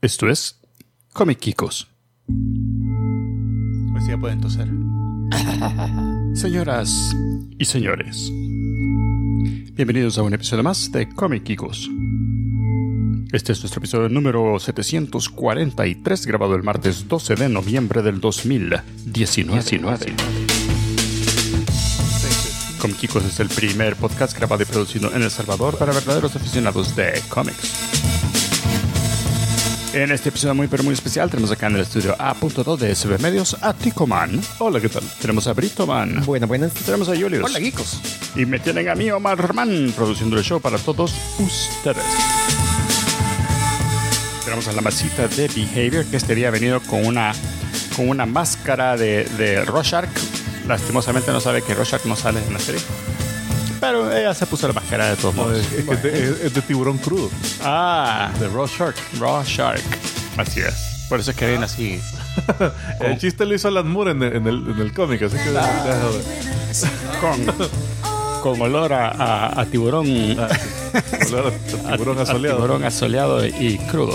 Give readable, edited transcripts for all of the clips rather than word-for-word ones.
Esto es Comic Kikos. Pues ya pueden toser. Señoras y señores, bienvenidos a un episodio más de Comic Kikos. Este es nuestro episodio número 743, grabado el martes 12 de noviembre del 2019. Comic Kikos es el primer podcast grabado y producido en El Salvador para verdaderos aficionados de cómics. En este episodio muy especial tenemos acá en el estudio A.2 de SB Medios a Ticoman. Hola, ¿qué tal? Tenemos a Britoman. Buenas. Tenemos a Julius. Hola, geekos. Y me tienen a mí, Omar Man, produciendo el show para todos ustedes. Tenemos a la masita de Behavior, que este día ha venido con una máscara de Rorschach. Lastimosamente no sabe que Rorschach no sale en la serie. Pero ella se puso la máscara de todos modos. Es de tiburón crudo. Ah, De Raw Shark. Rorschach. Así es. Por eso es que ven así. El chiste lo hizo Alan Moore en el cómic, así que Con olor a tiburón. tiburón asoleado. Tiburón asoleado y crudo.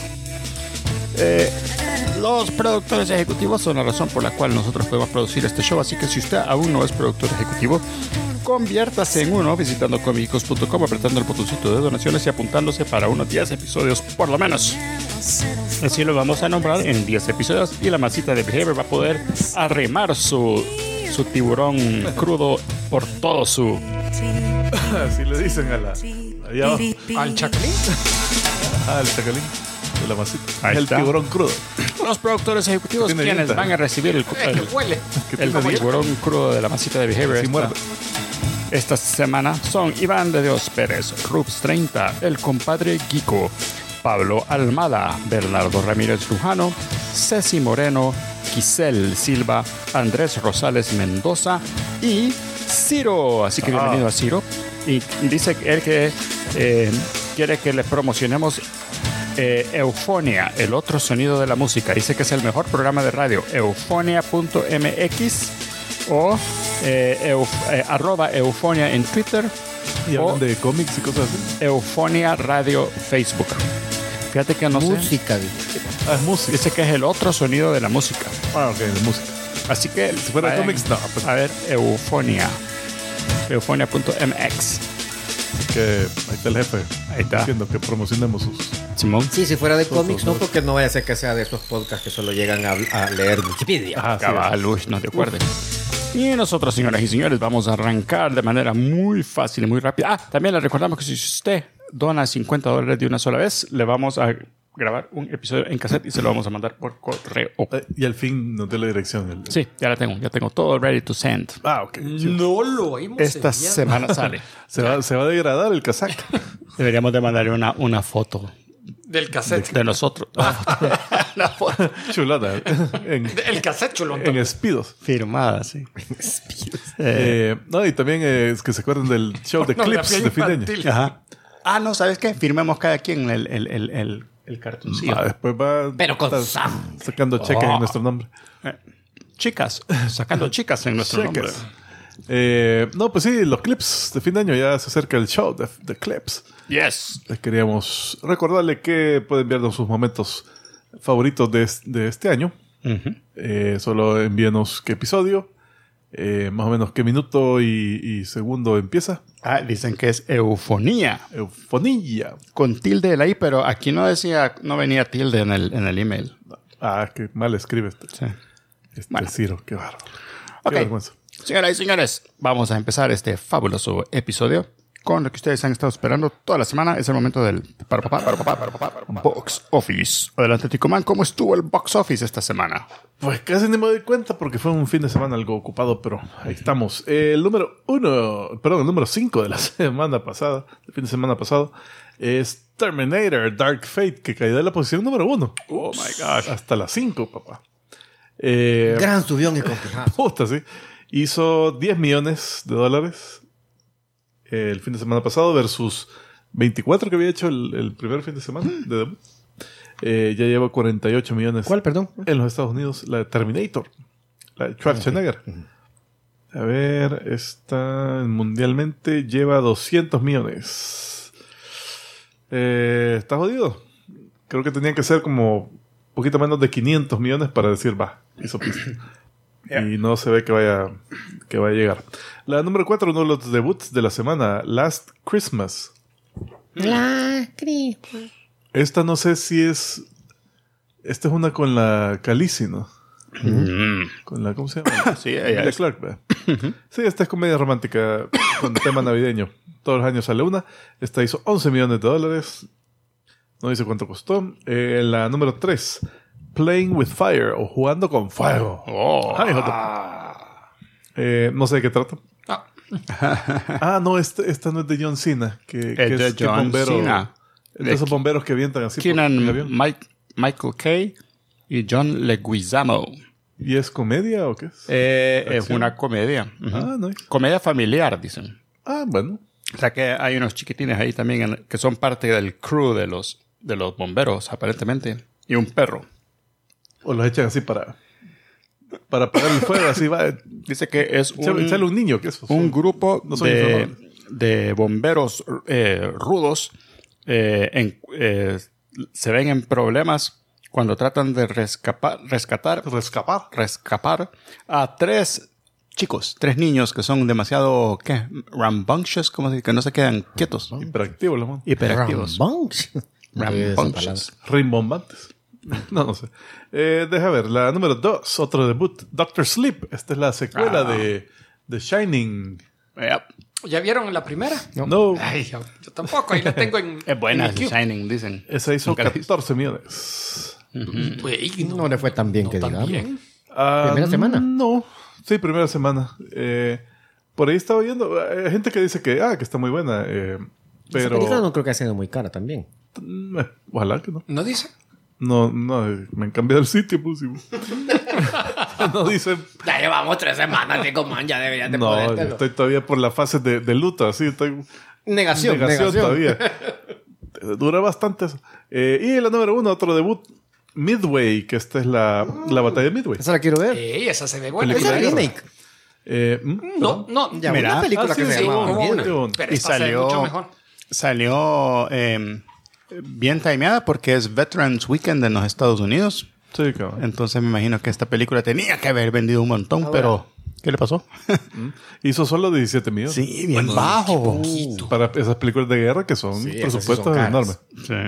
Los productores ejecutivos son la razón por la cual nosotros podemos producir este show. Así que si usted aún no es productor ejecutivo, conviértase en uno visitando comicos.com, apretando el botoncito de donaciones y apuntándose para unos 10 episodios por lo menos. Así lo vamos a nombrar en 10 episodios y la masita de Behavior va a poder arrimar su tiburón crudo por todo su... Así le dicen ¿Al chacalín? al chacalín de la masita. Ahí el está. tiburón crudo. Los productores ejecutivos Tiene quienes dientes. van a recibir el Huele. tiburón crudo de la masita de Behavior Sí, muerde. esta semana son Iván de Dios Pérez, Rups 30, el compadre Guico, Pablo Almada, Bernardo Ramírez Lujano, Ceci Moreno, Giselle Silva, Andrés Rosales Mendoza y Ciro. Así que bienvenido a Ciro. Y dice él que quiere que le promocionemos Eufonia, el otro sonido de la música. Dice que es el mejor programa de radio. Eufonia.mx o arroba Eufonia en Twitter. Y o hablan de cómics y cosas así. Eufonia Radio Facebook. Fíjate que no sé. Música, dice. Es música. Dice que es el otro sonido de la música. Ok, de música. Así que Si fuera vayan cómics, no. Pues, a ver, Eufonia. Eufonia.mx. que ahí está el jefe. Ahí está. Diciendo que promocionemos sus... Simón. Sí, si fuera de cómics, no, porque no vaya a ser que sea de esos podcasts que solo llegan a leer Wikipedia. Ajá, sí. Cabal, uy, no te acuerdes. Y nosotros, señoras y señores, vamos a arrancar de manera muy fácil y muy rápida. También le recordamos que si usted dona $50 de una sola vez, le vamos a grabar un episodio en cassette y se lo vamos a mandar por correo. Y al fin nos dio la dirección. Sí, ya tengo todo ready to send. Ok. No lo hemos Esta enviado. semana sale. Se va a degradar el casaco. Deberíamos de mandarle una foto Del cassette. de nosotros. Una foto Chulada. El cassette chulón. En espidos. firmada, sí. No, y también es que se acuerdan del show de clips de fin de año. Ajá. No, ¿sabes qué? Firmemos cada quien el cartoncillo. Después va Pero con sacando cheques en nuestro nombre. Chicas, sacando chicas en nuestro nombre. No, pues sí, los clips de fin de año ya se acerca el show de clips. Yes. Les queríamos recordarle que pueden enviarnos sus momentos favoritos de este año. Solo envíenos qué episodio, más o menos qué minuto y segundo empieza. Dicen que es eufonía. Eufonía. Con tilde de la I, pero aquí no venía tilde en el email. Qué mal escribe Sí. este Ciro, qué bárbaro. Ok. Qué vergüenza. Señoras y señores, vamos a empezar este fabuloso episodio con lo que ustedes han estado esperando toda la semana. Es el momento del Box Office. Adelante, Ticoman, ¿cómo estuvo el Box Office esta semana? Pues casi ni me doy cuenta porque fue un fin de semana algo ocupado, pero ahí estamos. El número 5 de la semana pasada, el fin de semana pasado, es Terminator Dark Fate, que cayó de la posición número 1. Oh my gosh. Hasta la 5, papá. Gran subión y complicado. Puta, sí. Hizo $10 millones el fin de semana pasado versus 24 que había hecho el primer fin de semana de debut. Ya lleva 48 millones. ¿Cuál, perdón? En los Estados Unidos, la de Terminator, la de Schwarzenegger. A ver, esta mundialmente lleva 200 millones. Está jodido. Creo que tenían que ser como poquito menos de 500 millones para decir, va, hizo pista. Y no se ve que vaya a llegar. La número 4, uno de los debuts de la semana, Last Christmas. Esta no sé si es... Esta es una con la Khaleesi, ¿no? Con la... ¿Cómo se llama? Sí, ella Emilia es. Clarke, ¿verdad? Sí, esta es comedia romántica con tema navideño. Todos los años sale una. Esta hizo $11 millones. No dice cuánto costó. La número 3, Playing with Fire o Jugando con Fuego. Ay, no sé de qué trata. No, esta no es de John Cena. Que Es de John Cena. De esos bomberos que avientan así por el Keenan avión. Michael Kay y John Leguizamo. ¿Y es comedia o qué es? Es una comedia. Nice. Comedia familiar, dicen. Bueno. O sea que hay unos chiquitines ahí también que son parte del crew de los bomberos, aparentemente. Y un perro. O los echan así para apagar el fuego, así va. Dice que es Sale un niño, ¿qué es eso? un grupo No son informados. de bomberos rudos. Se ven en problemas cuando tratan de rescatar a tres niños que son demasiado, rambunctious, como que no se quedan quietos. Hiperactivo, la mano. Hiperactivos. Rambunctious. Rimbombantes. No sé. Deja ver, la número 2, otro debut, Doctor Sleep. Esta es la secuela de The Shining. Yep. ¿Ya vieron la primera? No. Ay, yo tampoco. Ahí la tengo en... Es buena, en The el queue. Shining, dicen. Esa hizo Nunca la he visto. 14 millones. Güey, No le fue tan bien que tan digamos. bien. ¿Primera semana? No. Sí, primera semana. Por ahí estaba oyendo. Hay gente que dice que está muy buena. Esa Pero... película no creo que haya sido muy cara también. Ojalá que no. ¿No dice? No, me han cambiado el sitio, pues. No dicen. Ya llevamos 3 semanas, Chico Man, ya deberías de No, podértelo. estoy todavía por la fase de luto, así. Estoy Negación. todavía. Dura bastante eso. Y la número 1, otro debut, Midway, que esta es la batalla de Midway. Esa la quiero ver. Esa se ve buena. Esa es remake. No. Ya, Mira. una película que se Sí, llamaba como Midway. una. Pero Y esta se ve mucho mejor. salió bien timeada porque es Veterans Weekend en los Estados Unidos. Sí, cabrón. Entonces me imagino que esta película tenía que haber vendido un montón, pero ¿qué le pasó? Hizo solo 17 millones. Sí, bien bajo. Para esas películas de guerra que son Sí, esas sí presupuestos son caras. enormes.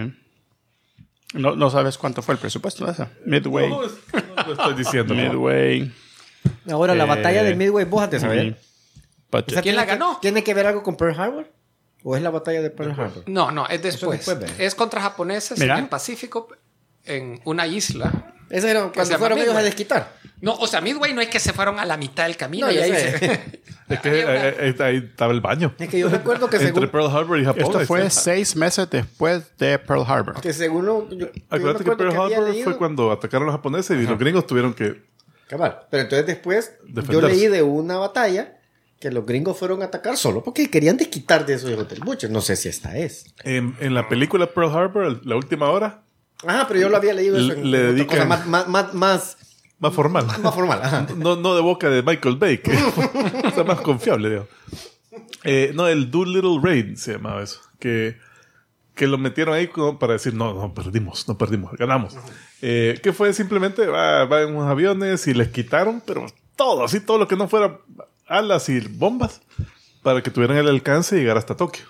Sí. No sabes cuánto fue el presupuesto de esa. Midway. No lo estoy diciendo. Midway. Ahora, la batalla de Midway, vos te sabés. Budget. Esa ¿Quién la tiene que- ganó? ¿Tiene que ver algo con Pearl Harbor? ¿O es la batalla de Pearl Harbor? No, es después. Eso después, ve. Es contra japoneses Mira. en el Pacífico, en una isla. Esa era se cuando llama fueron ellos a Midway. desquitar. No, o sea, Midway no es que se fueron a la mitad del camino No, y ya ahí sé. se... Es que ahí estaba el baño. Es que yo recuerdo que Entre según... Pearl Harbor y Japón. Esto ahí fue está. 6 meses después de Pearl Harbor. Que según lo... yo Acuérdate que me acuerdo Pearl había Harbor leído- fue cuando atacaron a los japoneses y los gringos tuvieron que... Cabal. Pero entonces después yo Defenderse. leí de una batalla que los gringos fueron a atacar solo porque querían desquitar de esos hijos del buche. No sé si esta es. En la película Pearl Harbor, la última hora, Ajá, pero yo lo había leído eso en Le otra dedican- cosa más más formal. formal. Ajá. No de boca de Michael Bay, que es más confiable, digo. No, el Doolittle Raid se llamaba eso. Que lo metieron ahí como para decir, no perdimos, ganamos. Que fue simplemente, va en unos aviones y les quitaron, pero todo lo que no fuera alas y bombas, para que tuvieran el alcance y llegar hasta Tokio.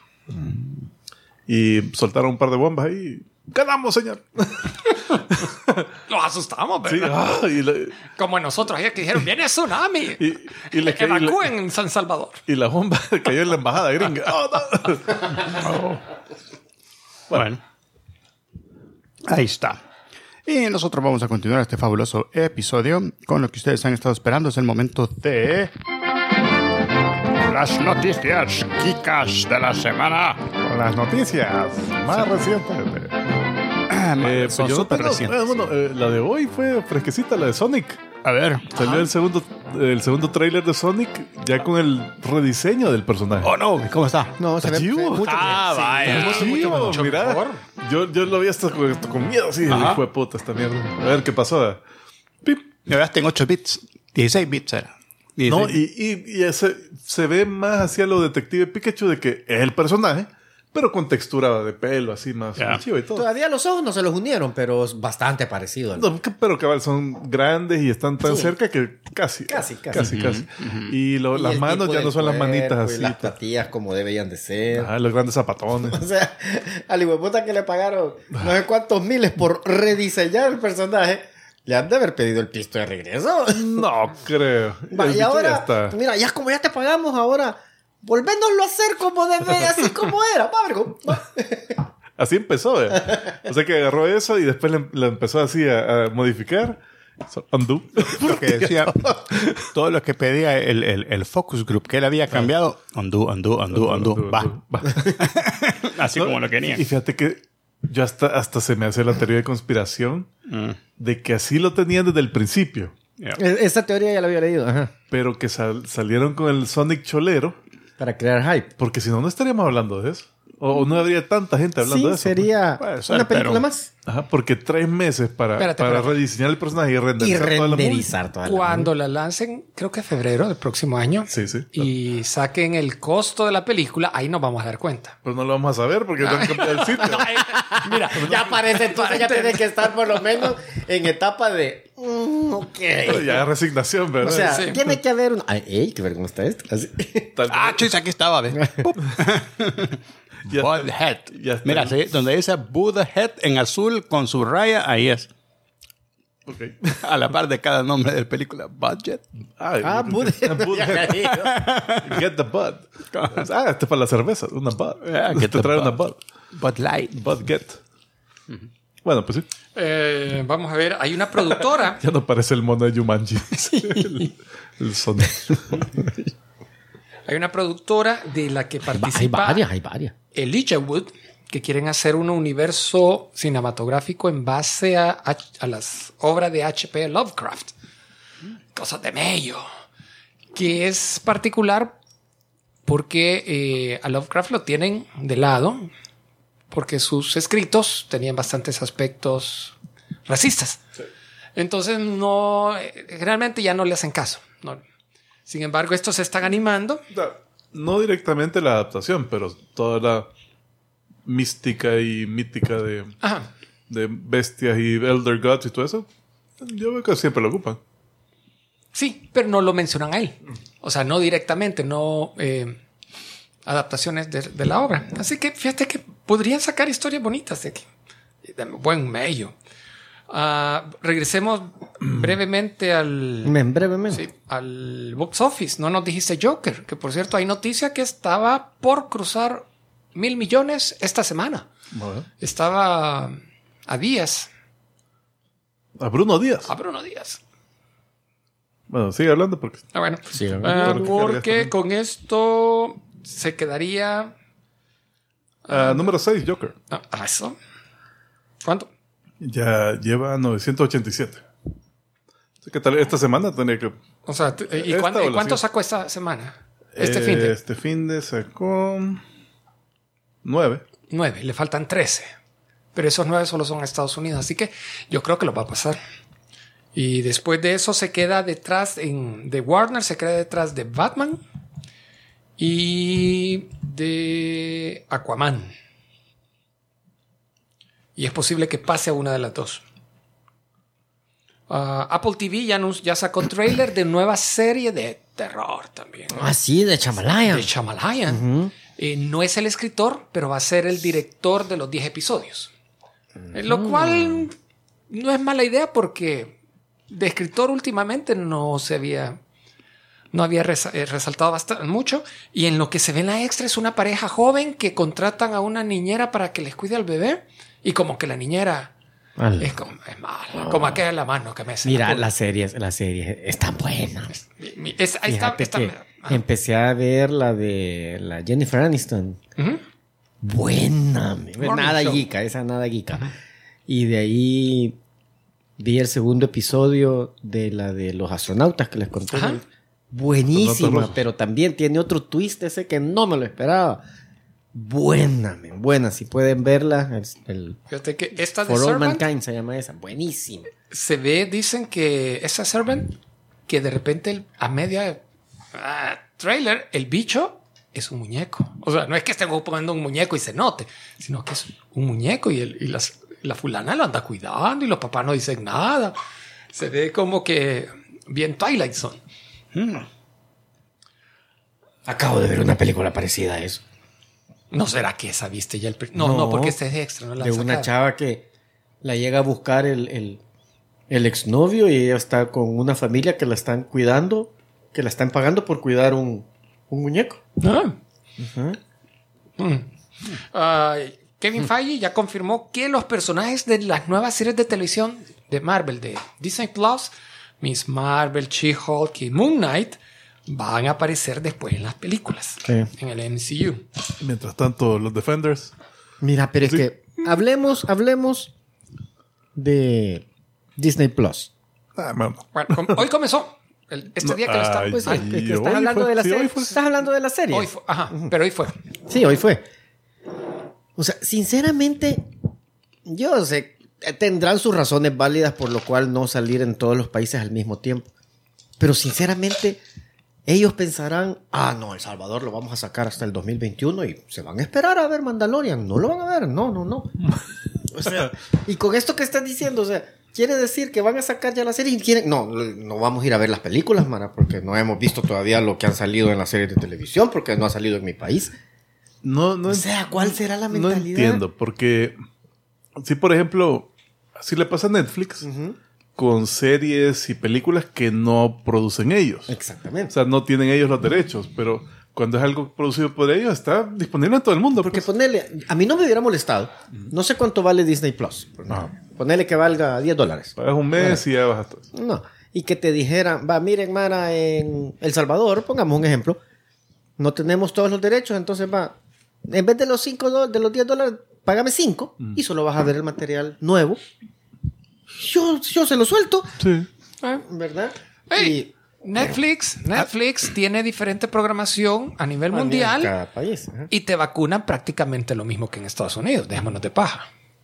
Y soltaron un par de bombas ahí. ¡Ganamos, señor! Los asustamos, Sí, ¿verdad? y Como nosotros ayer que dijeron, viene tsunami. y le cae- Evacúen en San Salvador. y la bomba cayó en la embajada gringa. ¡Oh, no! Bueno. Ahí está. Y nosotros vamos a continuar este fabuloso episodio con lo que ustedes han estado esperando. Es el momento de... las noticias geekas de la semana. Con las noticias más recientes. Son yo no súper tengo- recientes. la de hoy fue fresquecita, la de Sonic. A ver. Salió el segundo tráiler de Sonic ya con el rediseño del personaje. Oh, no. ¿Cómo está? No, se ve Chivo. mucho Ah, bien. vaya. mucho, mucho mejor. Chivo, mira. mejor. Yo lo vi hasta con miedo así. Ajá. Hijo de puta esta mierda. A ver qué pasó. Pip. Me veaste en 8 bits. 16 bits era. 16. No, y ese se ve más hacia lo detective Pikachu de que es el personaje, pero con textura de pelo, así más Ya. chivo y todo. Todavía los ojos no se los unieron, pero es bastante parecido. No, pero cabal, son grandes y están tan Sí. cerca que casi. Casi. Y Y las el manos tipo ya del no son las manitas cuerpo y así. las patillas como deberían de ser. Los grandes zapatones. O sea, al hijueputa que le pagaron no sé cuántos miles por rediseñar el personaje, le han de haber pedido el pisto de regreso. No creo. Va, El y bicho ahora, ya está. mira, ya como ya te pagamos, ahora volvéndolo a hacer como debe, así como era. Va, vergo. Va. Así empezó. O sea que agarró eso y después le empezó así a modificar. Undo. Lo que decía, todo lo que pedía el focus group que él había cambiado, undo. Va. Así como lo querían. Y fíjate que yo hasta se me hace la teoría de conspiración de que así lo tenían desde el principio. Yeah. Esa teoría ya la había leído. Ajá. Pero que salieron con el Sonic cholero. Para crear hype. Porque si no, no estaríamos hablando de eso. O no habría tanta gente hablando de eso. Sería Puede ser, una película pero- más. Ajá, porque 3 meses para Espérate. rediseñar el personaje y renderizar Y toda la movie. renderizar toda la Cuando la lancen, creo que en febrero del próximo año, Sí. y saquen el costo de la película, ahí nos vamos a dar cuenta. Pero no lo vamos a saber porque no han cambiado el sitio. Mira, Ya parece, entonces ya tiene que estar por lo menos en etapa de... ok. Ya resignación, ¿verdad? O sea, Sí. tiene que haber un... Ay, ey, qué vergüenza está esto. Así. Tal- Chis, aquí estaba, ¿ves? Ya está. Budhead. Ya está. Mira, sí, donde dice Budhead en azul con su raya, ahí es. Ok. A la par de cada nombre de película. Budget. Budhead. Get the bud. Este es para la cerveza. Una bud. Get Te the trae bud. una bud. Bud Light. Bud get. Bueno, pues sí. vamos a ver, hay una productora. Ya no parece el mono de Jumanji. el Sonic. Hay una productora de la que Hay participa varias. Elijah Wood, que quieren hacer un universo cinematográfico en base a las obras de H.P. Lovecraft. Cosas de medio. Que es particular porque a Lovecraft lo tienen de lado, porque sus escritos tenían bastantes aspectos racistas. Entonces realmente ya no le hacen caso. No. Sin embargo, estos se están animando. No directamente la adaptación, pero toda la mística y mítica de Ajá. bestias y Elder Gods y todo eso. Yo veo que siempre lo ocupan. Sí, pero no lo mencionan a él. O sea, no directamente, no adaptaciones de la obra. Así que fíjate que podrían sacar historias bonitas de aquí. De buen medio. Regresemos brevemente Brevemente. sí, al box office. No nos dijiste Joker, que por cierto hay noticia que estaba por cruzar 1,000 millones esta semana. Bueno. Estaba a días, A Bruno Díaz. a Bruno Díaz. Bueno, sigue hablando porque... Bueno, Sí, porque con esto se quedaría... número 6, Joker. ¿Eso? ¿Cuánto? Ya lleva 987. Así que tal, esta semana tendría que... O sea, ¿y Esta cuánto, o la cuánto siguiente. sacó esta semana? Este fin de Este fin de sacó 9. 9, le faltan 13. Pero esos 9 solo son a Estados Unidos, así que yo creo que lo va a pasar. Y después de eso se queda detrás de Warner, se queda detrás de Batman y de Aquaman. Y es posible que pase a una de las dos. Apple TV ya sacó trailer de nueva serie de terror también. Ah, sí, de Chamalaya. De Shyamalan. No es el escritor, pero va a ser el director de los 10 episodios. Lo cual no es mala idea porque de escritor últimamente no había resaltado bastante mucho. Y en lo que se ve en la extra es una pareja joven que contratan a una niñera para que les cuide al bebé. Y como que la niñera es mala. Como aquella la mano que me hace. Mira, las series están buenas. Ahí está. Fíjate que empecé a ver la de la Jennifer Aniston. Ujú. Buena. Morning Nada Show. geeka, esa nada geeka. Y de ahí vi el segundo episodio de la de los astronautas que les conté. Ajá. Buenísima, Astronautas pero también tiene otro twist ese que no me lo esperaba. Buena. Si pueden verla, Fíjate que esta de For All Servant Mankind se llama esa. Buenísima. se ve, dicen que esa Servant, que de repente a media trailer, el bicho es un muñeco. O sea, no es que estén ocupando un muñeco y se note, sino que es un muñeco y la fulana lo anda cuidando y los papás no dicen nada. Se ve como que bien Twilight Zone. Acabo de ver una película parecida a eso. ¿No será que esa viste ya No, porque este es extra. No la de han una sacado. chava que la llega a buscar el exnovio y ella está con una familia que la están cuidando, que la están pagando por cuidar un muñeco. Ah. Kevin Feige ya confirmó que los personajes de las nuevas series de televisión de Marvel, de Disney Plus, Miss Marvel, She-Hulk y Moon Knight, van a aparecer después en las películas, en el MCU. Mientras tanto, los Defenders. Mira, pero es que hablemos de Disney Plus. Bueno. Bueno, hoy comenzó. Este día que lo está... Pues sí, Ay, es que hoy estás hablando fue. de la Sí, serie. hoy fue. Estás hablando de la serie. Hoy fue, pero hoy fue. Sí, hoy fue. O sea, sinceramente, yo sé, tendrán sus razones válidas por lo cual no salir en todos los países al mismo tiempo. Pero sinceramente, ellos pensarán, no, El Salvador lo vamos a sacar hasta el 2021 y se van a esperar a ver Mandalorian. No lo van a ver, no. O sea, y con esto que estás diciendo, o sea, quiere decir que van a sacar ya la serie y quieren... No vamos a ir a ver las películas, Mara, porque no hemos visto todavía lo que han salido en las series de televisión, porque no ha salido en mi país. No, O sea, ¿cuál será la no mentalidad? entiendo, porque si, por ejemplo, si le pasa a Netflix con series y películas que no producen ellos. O Exactamente. sea, no tienen ellos los derechos, pero cuando es algo producido por ellos, está disponible en todo el mundo. Porque pues. ponerle, a mí no me hubiera molestado. No sé cuánto vale Disney Plus. Ponerle que valga $10. Pagas un mes y ya vas a todo. No. Y que te dijeran, miren, Mara, en El Salvador, pongamos un ejemplo, no tenemos todos los derechos, entonces en vez de los de los $10, págame 5 y solo vas a ver el material nuevo. Yo se lo suelto, Sí. ¿verdad? Hey, Netflix tiene diferente programación a nivel mundial. En cada país. Ajá. Y te vacunan prácticamente lo mismo que en Estados Unidos. Dejémonos de paja.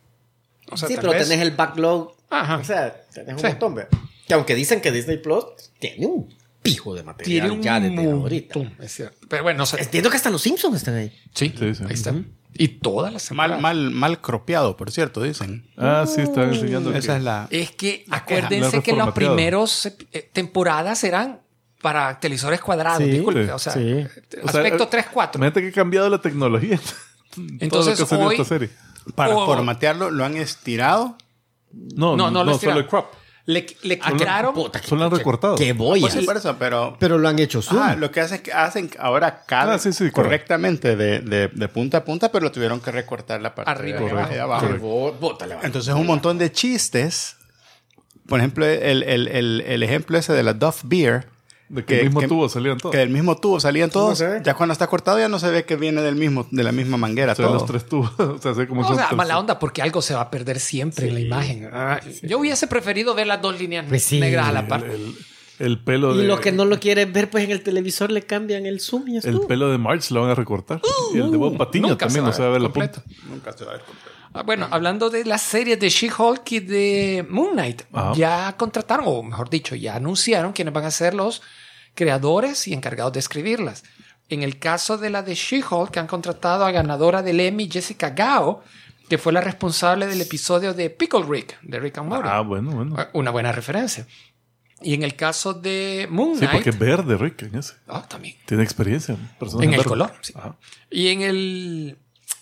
O sea, Sí, tal pero vez- tenés el backlog. Ajá. O sea, tenés un Sí. montón, ¿verdad? Que aunque dicen que Disney Plus tiene un pijo de material tiene un ya desde ahorita. montón, es cierto. Pero bueno, no sé. Entiendo que hasta los Simpsons están ahí. Sí, Sí. ahí está. Y todas las semanas. Mal cropeado, por cierto, dicen. Sí, están enseñando. Esa es la... Es que La acuérdense que los reformateado. primeros temporadas eran para televisores cuadrados. Sí, disculpe. sí, O sea, sí. aspecto 3-4. Imagínate que ha cambiado la tecnología. Entonces, todo lo que salió hoy- esta serie. Para Oh. formatearlo, lo han estirado. No, lo solo estiraron. el crop. Le quitaron. Solo han recortado. Que voy Pues sí, por eso, pero... Pero lo han hecho zoom. Lo que hace es que hacen ahora Sí, correcto. correctamente de punta a punta, pero tuvieron que recortar la parte Arriba de y abajo. y abajo. Que bótale, va. Entonces un montón de chistes. Por ejemplo, el ejemplo ese de la Duff Beer. De que el mismo tubo salían todos. Que del mismo tubo salían todos. se ve? Ya cuando está cortado ya no se ve que viene de la misma manguera. O sea, todo. los tres tubos. O sea, sé como O son sea, tres- mala onda porque algo se va a perder siempre en la imagen. Yo hubiese preferido ver las dos líneas Pues sí, negras a la par. el pelo Y de... lo que no lo quieren ver, pues en el televisor le cambian el zoom y El estuvo. pelo de March lo van a recortar. Y el de Bob Patiño nunca también no se va a ver la completo. punta. Nunca se va a ver completo. Bueno, hablando de las series de She-Hulk y de Moon Knight, ya contrataron, o mejor dicho, ya anunciaron quiénes van a ser los creadores y encargados de escribirlas. En el caso de la de She-Hulk, han contratado a ganadora del Emmy, Jessica Gao, que fue la responsable del episodio de Pickle Rick, de Rick and Morty. Bueno. Una buena referencia. Y en el caso de Moon Sí, Knight... porque es verde, Rick, en ese. También. Tiene experiencia. En el color, sí. Ajá. Y en el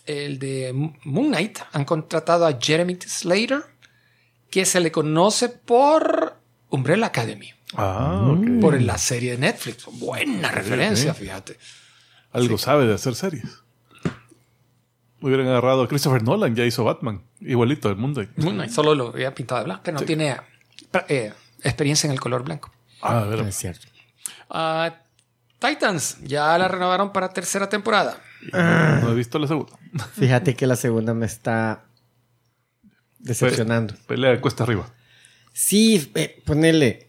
de Moon Knight han contratado a Jeremy Slater, que se le conoce por Umbrella Academy, Ok. por la serie de Netflix. Buena referencia, fíjate. Algo sabe de hacer series. Hubieran agarrado a Christopher Nolan, ya hizo Batman. Igualito, el mundo. Moon Knight solo lo había pintado de blanco, que no tiene experiencia en el color blanco. A ver. Es cierto. Titans, ya la renovaron para tercera temporada. No he visto la segunda. Fíjate que la segunda me está decepcionando. Pelea de cuesta arriba. Sí, ponele.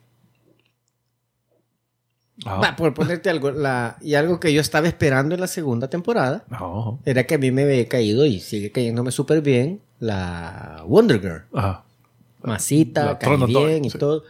Ajá. Por ponerte algo, y algo que yo estaba esperando en la segunda temporada Ajá. era que a mí me había caído y sigue cayéndome súper bien la Wonder Girl. Ajá. Masita, La cae Trona bien Thor, y sí. todo.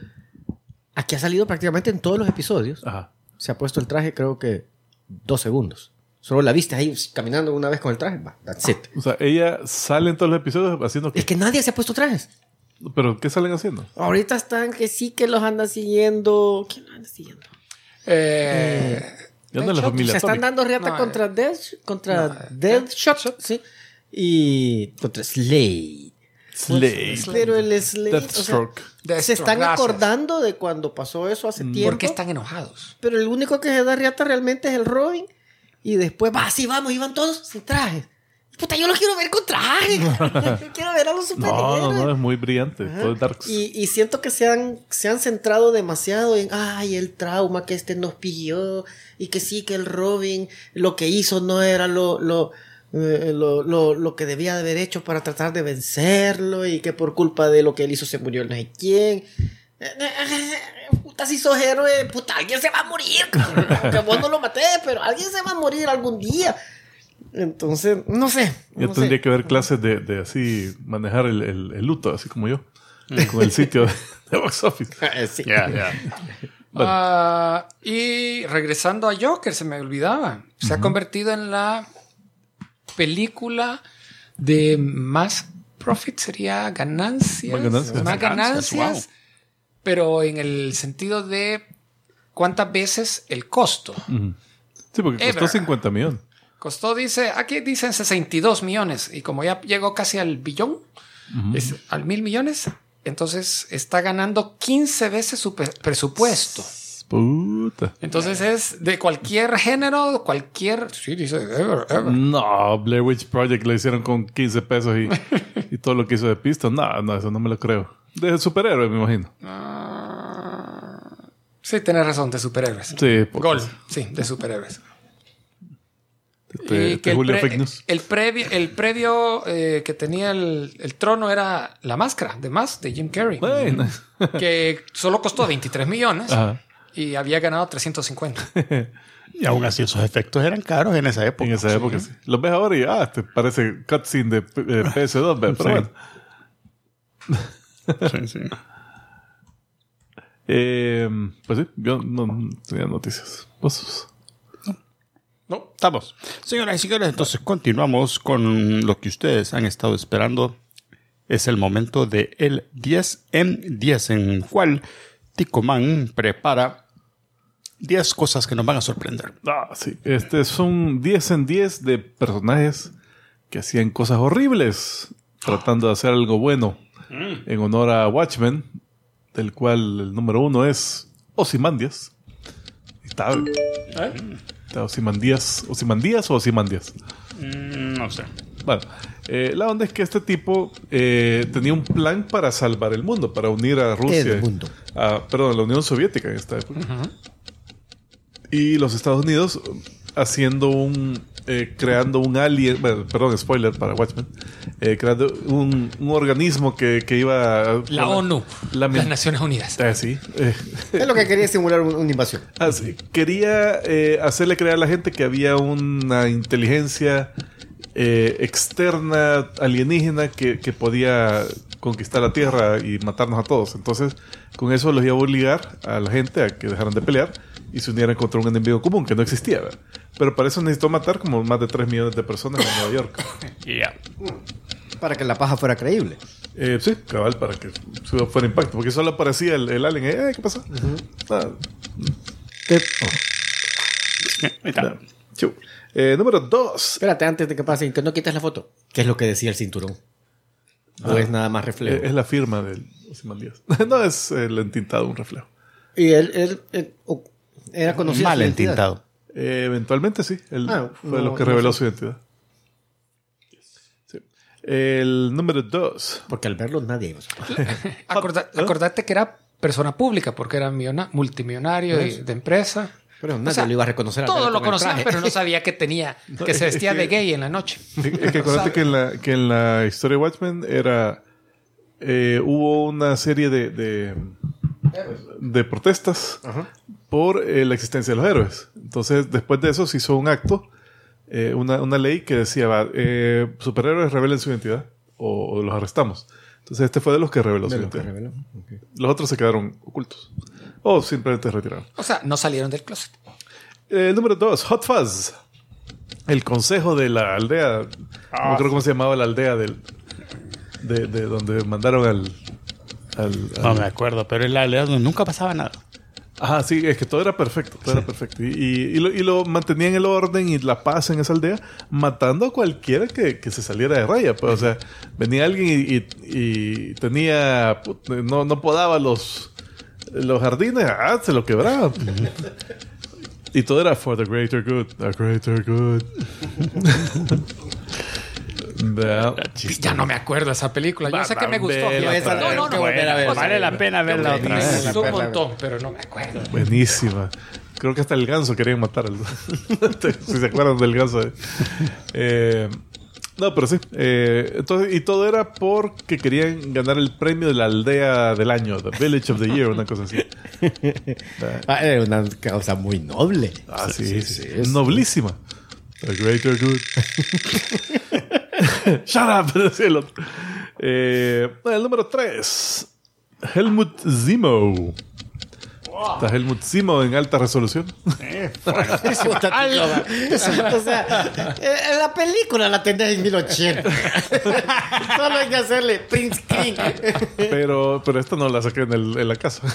Aquí ha salido prácticamente en todos los episodios. Ajá. Se ha puesto el traje creo que 2 segundos. Solo la viste ahí caminando una vez con el traje. Va, that's it. O sea, ella sale en todos los episodios haciendo Es que nadie se ha puesto trajes. ¿Pero qué salen haciendo? Ahorita están que sí que los anda siguiendo. ¿Quién los anda siguiendo? Ya no es la familia Se están Atomic. dando riata contra Deadshot, sí. Y contra Slade. Slade. Pero el Slade, Deathstroke. se están acordando de cuando pasó eso hace tiempo. ¿Por qué están enojados? Pero el único que se da riata realmente es el Robin. Y después, sí, vamos, iban todos sin trajes. Puta, yo los quiero ver con trajes. Quiero ver a los superhéroes. No, es muy brillante. Todo es darks. Y siento que se han centrado demasiado en, el trauma que nos pilló. Y que sí, que el Robin lo que hizo no era lo que debía de haber hecho para tratar de vencerlo. Y que por culpa de lo que él hizo se murió el no sé quién. Puta, si sos héroe, puta, alguien se va a morir. Aunque vos no lo maté, pero alguien se va a morir algún día. Entonces, no sé. Ya tendría que haber clases de así manejar el luto, así como yo. Con el sitio de Box Office. Sí. Bueno. Y regresando a Joker, se me olvidaba. Se ha convertido en la película de más profit, sería ganancias. Más ganancias. Wow. Pero en el sentido de cuántas veces el costo. Sí, porque costó 50 millones. Costó, aquí dicen 62 millones. Y como ya llegó casi al billón, al 1,000 millones, entonces está ganando 15 veces su presupuesto. Puta. Entonces es de cualquier género, sí, dice ever. No, Blair Witch Project lo hicieron con 15 pesos y todo lo que hizo de pista. No, eso no me lo creo. De superhéroe, me imagino. Sí, tenés razón, de superhéroes. Sí, Gol, sí, de superhéroes. Y que Julio Fake News. El previo que tenía el trono era La Máscara, de Jim Carrey. Bueno. Que solo costó 23 millones. Ajá. Y había ganado 350. Y aún así esos efectos eran caros en esa época. En esa época, sí. Los ves ahora y te parece cutscene de PS2, pero Sí. bueno. Sí. Pues sí, yo no tenía noticias. ¿Vos? No, estamos. Señoras y señores, entonces continuamos con lo que ustedes han estado esperando. Es el momento de el 10 en 10, en el cual Ticoman prepara 10 cosas que nos van a sorprender. Sí. Este es un 10 en 10 de personajes que hacían cosas horribles tratando de hacer algo bueno en honor a Watchmen, del cual el número 1 es Ozymandias. Está Ozymandias o Ozymandias. No sé. Bueno, la onda es que este tipo tenía un plan para salvar el mundo, para unir a Rusia. El mundo. Perdón, la Unión Soviética en esta época. Y los Estados Unidos creando un alien, perdón, spoiler para Watchmen, creando un organismo que iba a... La ONU, las Naciones Unidas. Sí. Es lo que quería simular una invasión. Quería hacerle creer a la gente que había una inteligencia externa, alienígena, que podía conquistar la Tierra y matarnos a todos. Entonces, con eso los iba a obligar a la gente a que dejaran de pelear y se unieran contra un enemigo común que no existía, ¿verdad? Pero para eso necesitó matar como más de 3 millones de personas en Nueva York. Para que la paja fuera creíble. Sí, cabal, para que fuera impacto. Porque solo aparecía el alien. ¿Qué pasó? ¿Qué? Ahí está. Chiu. Número 2. Espérate, antes de que pase, que no quites la foto. ¿Qué es lo que decía el cinturón? ¿O es nada más reflejo? Es la firma del Ozymandias. No es el entintado, un reflejo. Y él era conocido. Mal su identidad. entintado. Eventualmente sí. Él fue lo que no reveló sé. su identidad. Sí. El número 2. Porque al verlo nadie iba a saber. Acordate que era persona pública porque era multimillonario de empresa. Pero nadie O sea, lo iba a reconocer. al Todo verlo lo con el conocían, traje. pero no sabía que se vestía de gay en la noche. Es que acuérdate que en la historia de Watchmen hubo una serie de protestas por la existencia de los héroes. Entonces, después de eso se hizo un acto, una ley que decía, superhéroes revelen su identidad o los arrestamos. Entonces, este fue de los que reveló su identidad. Okay. Los otros se quedaron ocultos. O simplemente retiraron. O sea, no salieron del closet. Número 2, Hot Fuzz. el consejo de la aldea. No creo cómo se llamaba la aldea de donde mandaron al No me acuerdo, pero en la aldea donde nunca pasaba nada. Ajá, sí, es que todo era perfecto, todo era perfecto. Y lo mantenían el orden y la paz en esa aldea, matando a cualquiera que se saliera de raya. Pues, o sea, venía alguien y tenía... No podaba los jardines, se lo quebraba. Y todo era for the greater good, the greater good. Ya no me acuerdo de esa película. Yo sé que me gustó. Vale la pena verla otra Me vez. gustó un montón, pero no me acuerdo. Buenísima. Creo que hasta el ganso querían matar. Si se acuerdan del ganso. No, pero sí. Entonces, y todo era porque querían ganar el premio de la aldea del año, The Village of the Year, una cosa así. Era una causa muy noble. Sí. Noblísima. The greater good. Shut up, pero sí el otro. El número 3. Helmut Zemo. Está Helmut Zemo en alta resolución. O sea, en la película la tenés en 1080. Solo hay que hacerle print screen. Pero esta no la saqué en la casa.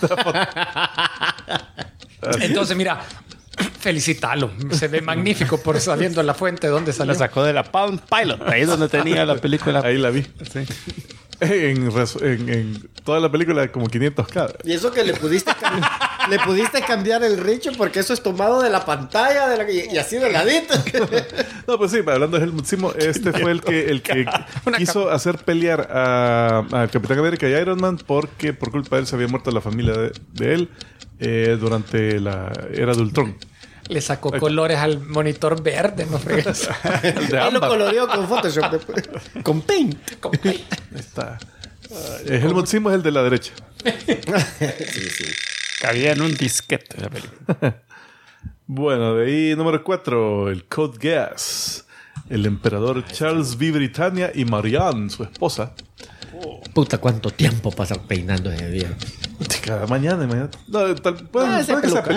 Entonces, mira, felicítalo. Se ve magnífico por saliendo en la fuente donde salió. La sacó de la Palm Pilot, ahí donde tenía la película. Ahí la vi. Sí. En toda la película como 500K. Y eso que le pudiste cambiar el richo porque eso es tomado de la pantalla y así de ladito. No, pues sí, hablando de Helmut Zemo, este fue el que quiso hacer pelear a Capitán América y Iron Man porque por culpa de él se había muerto la familia de él durante la era de Ultron. Le sacó colores al monitor verde, no fregues. Él lo coloreó con Photoshop después. Con Paint. Ahí está. Helmut Zemo es el de la derecha. Sí. Cabía en un disquete la película. Bueno, de ahí número 4, el Code Geass. El emperador Charles V. Britannia y Marianne, su esposa. Puta, cuánto tiempo pasan peinando ese día. Cada mañana. No, puede que sea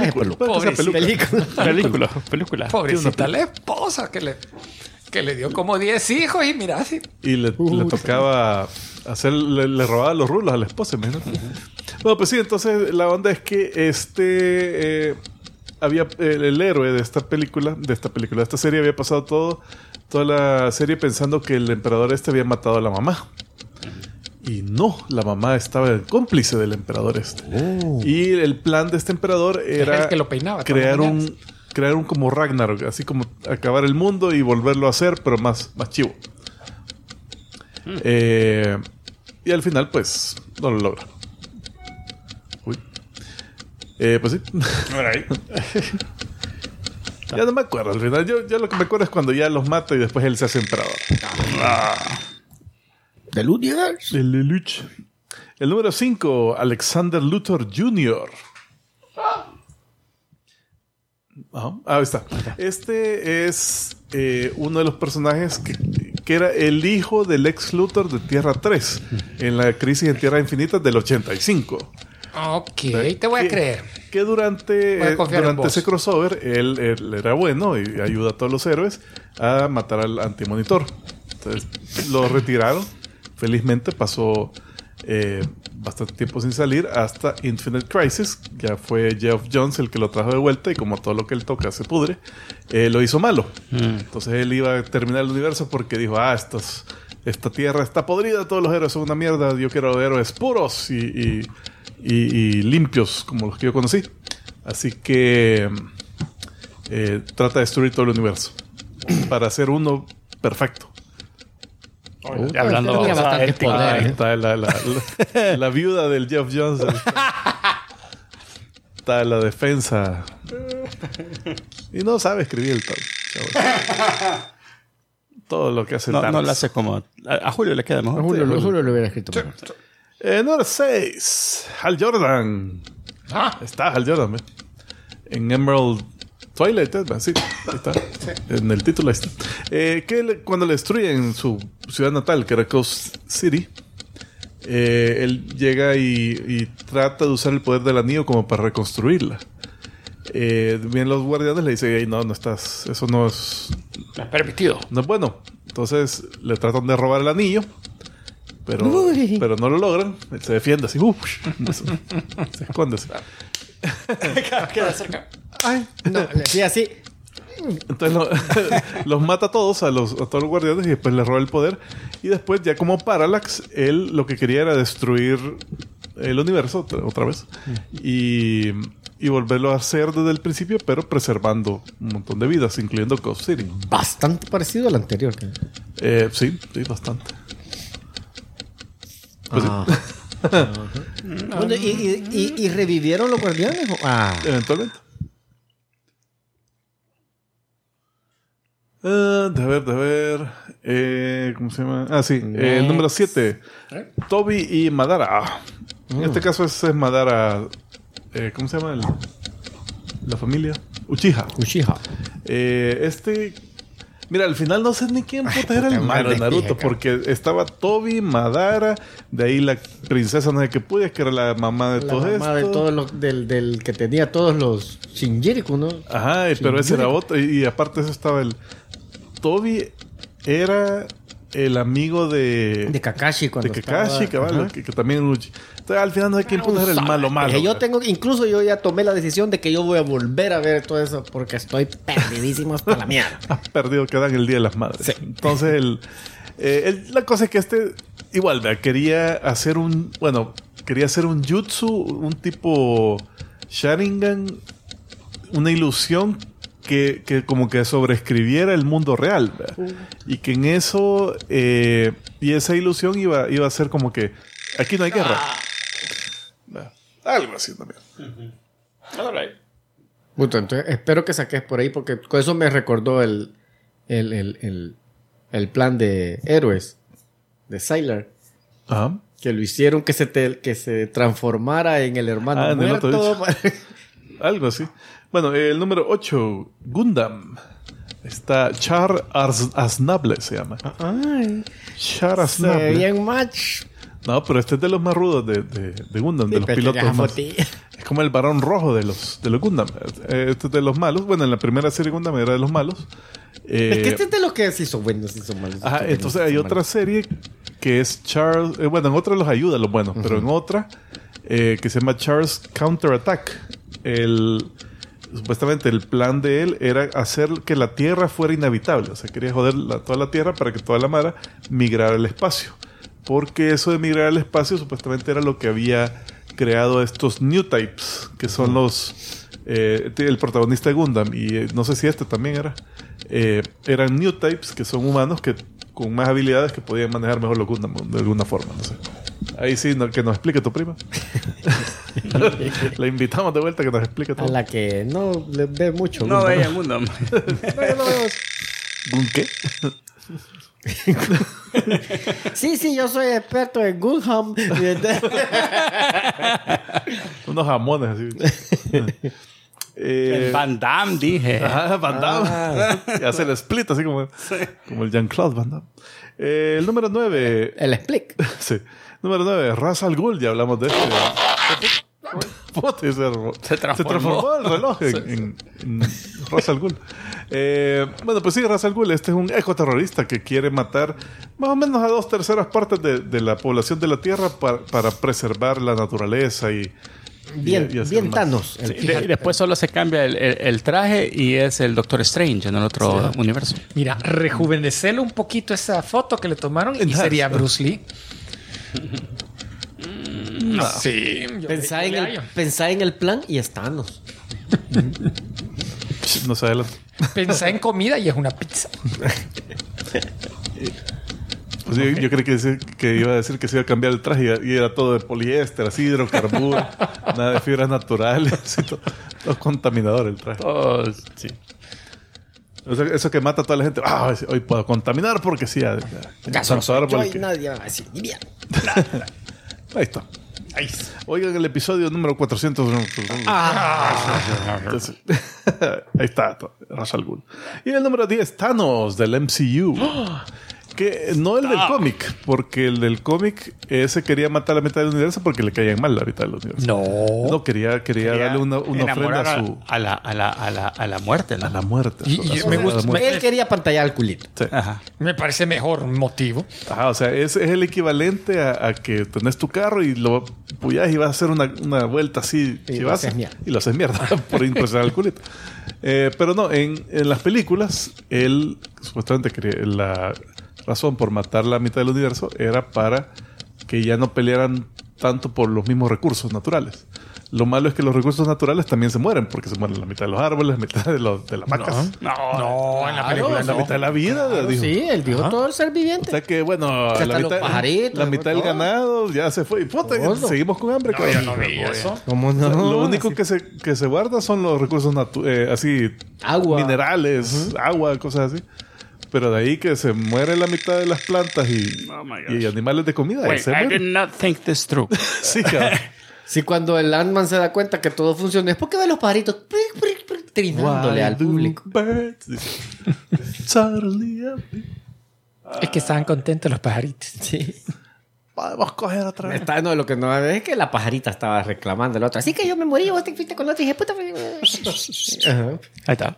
Película. Pobrecita la esposa que le dio como 10 hijos y mira así. Y le tocaba le robaba los rulos a la esposa, imagínate. Bueno, pues sí, entonces la onda es que había el héroe de esta serie había pasado toda la serie pensando que el emperador había matado a la mamá. Y no, la mamá estaba cómplice del emperador Y el plan de este emperador era el que lo peinaba, crear un como Ragnarok, así como acabar el mundo y volverlo a hacer, pero más chivo. Y al final, pues, no lo logra. Uy. Pues sí. Ya no me acuerdo al final. Yo lo que me acuerdo es cuando ya los mata y después él se hace emperador. Del universo. El Lelouch. El número 5, Alexander Luthor Jr. Ahí está. Este es uno de los personajes que era el hijo del ex Luthor de Tierra 3 en la crisis en Tierra Infinita del 85. Ok, te voy a creer. Que durante ese crossover él era bueno y ayuda a todos los héroes a matar al Antimonitor. Entonces lo retiraron. Felizmente pasó bastante tiempo sin salir hasta Infinite Crisis. Ya fue Geoff Johns el que lo trajo de vuelta y como todo lo que él toca se pudre, lo hizo malo. Entonces él iba a terminar el universo porque dijo, esta tierra está podrida, todos los héroes son una mierda, yo quiero héroes puros y limpios como los que yo conocí. Así que trata de destruir todo el universo para hacer uno perfecto. Hablando tenía bastante poder, Ahí está la viuda del Geoff Johns. Está la defensa. Y no sabe escribir el todo lo que hace no lo hace como... A Julio le queda mejor. Julio lo hubiera escrito. Número 6. Hal Jordan. Está Hal Jordan, en Emerald Twilight, sí, ahí está. En el título ahí está. Que cuando le destruyen su ciudad natal, que era Coast City, él llega y trata de usar el poder del anillo como para reconstruirla. Vienen los guardianes, le dicen, hey, no estás, eso no es permitido. no es bueno. Entonces le tratan de robar el anillo, pero no lo logran. Él se defiende así, se esconde así. Queda cerca. Ay, no, le decía así. Entonces los mata a todos, a todos los guardianes, y después les roba el poder. Y después, ya como Parallax, él lo que quería era destruir el universo otra vez y volverlo a hacer desde el principio, pero preservando un montón de vidas, incluyendo Coast City. Bastante parecido al anterior. Sí, bastante. Pues Bueno, ¿y revivieron los guardianes? eventualmente. De ver. ¿Cómo se llama? Sí. El número 7. Toby y Madara. En este caso es Madara. ¿Cómo se llama? La familia. Uchiha. Mira, al final no sé ni quién puta era el malo de Naruto, porque estaba Toby, Madara, de ahí la princesa no sé qué pude, que era la mamá de todo esto. La mamá de todos los, del que tenía todos los Shinjiriku, ¿no? Ajá, pero ese era otro. Y aparte de eso estaba el... Toby era el amigo de Kakashi cuando de Kakashi, cabal, que también Uchi. Entonces, al final no sé quién pudo ser el malo. Incluso yo ya tomé la decisión de que yo voy a volver a ver todo eso porque estoy perdidísimo hasta la mierda. Has perdido, quedan el Día de las Madres. Sí. Entonces, la cosa es que igual, quería hacer un jutsu, un tipo Sharingan, una ilusión que como que sobreescribiera el mundo real, y que en eso y esa ilusión iba a ser como que aquí no hay guerra. Algo así también. Bueno, entonces espero que saques por ahí porque con eso me recordó el plan de Héroes de Sailor. Ajá. Que lo hicieron que se transformara en el hermano muerto. Algo así. Bueno, el número 8, Gundam. Está Char Aznable, se llama. Ay, Char Aznable. bien match. No, pero este es de los más rudos de Gundam, de los pilotos más. Es como el varón rojo de los Gundam. Este es de los malos. Bueno, en la primera serie Gundam era de los malos. Es que este es de los que sí son buenos, sí son malos. Ajá, entonces hay otra serie que es Charles... bueno, en otra los ayuda los buenos, pero en otra que se llama Charles Counterattack. Supuestamente el plan de él era hacer que la Tierra fuera inhabitable. O sea, quería joder toda la Tierra para que toda la mara migrara al espacio. Porque eso de migrar al espacio supuestamente era lo que había creado estos New Types, que son el protagonista de Gundam, y no sé si este también era. Eran New Types, que son humanos que con más habilidades que podían manejar mejor los Gundam de alguna forma, no sé. Ahí sí, que nos explique tu prima. La invitamos de vuelta que nos explique todo. A la que no le ve mucho. No veía Gundam. ¿Gun qué? Sí, yo soy experto en Gundam. Unos jamones así. Van Damme, dije. Van Damme. Y hace el split así como el Jean-Claude Van Damme. El número 9. El split. Sí. Número 9. Ra's al Ghul. Ya hablamos de este. Se transformó el reloj en Ra's al Ghul. Bueno, pues sí, Ra's al Ghul. Este es un ecoterrorista que quiere matar más o menos a 2/3 partes de la población de la Tierra para preservar la naturaleza y bien Thanos. Sí, después solo se cambia el traje y es el Doctor Strange en el otro universo. Mira, rejuvenecelo un poquito esa foto que le tomaron y sería Bruce Lee. No. Sí. Pensá en el plan y es Thanos. No se adelanta. Pensá en comida y es una pizza. Pues yo creí que iba a decir que se iba a cambiar el traje y era todo de poliéster, así, hidrocarburos, nada de fibras naturales, así, todo contaminador el traje. Oh, sí. Eso que mata a toda la gente. Hoy puedo contaminar porque sí. Nadie va a decir ni bien. Ahí está. Oigan el episodio número 400. Entonces, ahí está, Ra's al Ghul. Y el número 10, Thanos del MCU. Que no el del cómic, porque el del cómic ese quería matar a la mitad del universo porque le caían mal la mitad del universo. No, quería darle una ofrenda a su... A la muerte, ¿no? A la muerte. Y me gusta. Él quería pantallar el culito. Sí. Ajá. Me parece mejor motivo. Ajá, o sea, es el equivalente a que tenés tu carro y lo puyas y vas a hacer una vuelta así. Y si lo vas, haces mierda. y lo haces mierda por impresionar el culito. Pero no, en las películas, él supuestamente quería... La razón por matar la mitad del universo era para que ya no pelearan tanto por los mismos recursos naturales. Lo malo es que los recursos naturales también se mueren, porque se mueren la mitad de los árboles, la mitad de las vacas. No, en la película La mitad de la vida. Claro, dijo. sí, él dijo todo el ser O viviente. sea que, bueno, Que la hasta los mitad, pajaritos, la mitad del todo. ganado ya se fue. Y puta, Todo. seguimos con hambre. No, yo no vi eso. ¿Cómo O sea, no? lo único que se guarda son los recursos así, Agua. minerales, agua, cosas así. Pero de ahí que se muere la mitad de las plantas Oh my gosh. y animales de comida. Wait, se I mueren. did not think this through. Sí, cabrón. Sí, cuando el Ant-Man se da cuenta que todo funciona, es porque ve los pajaritos trinándole al público. Birds, dice. Suddenly empty. Es que estaban contentos los pajaritos. Sí. Podemos coger otra vez. No, lo que no es que la pajarita estaba reclamando al otro. Así que yo me morí, vos te fuiste con otro, dije, puta. Ajá. Ahí está.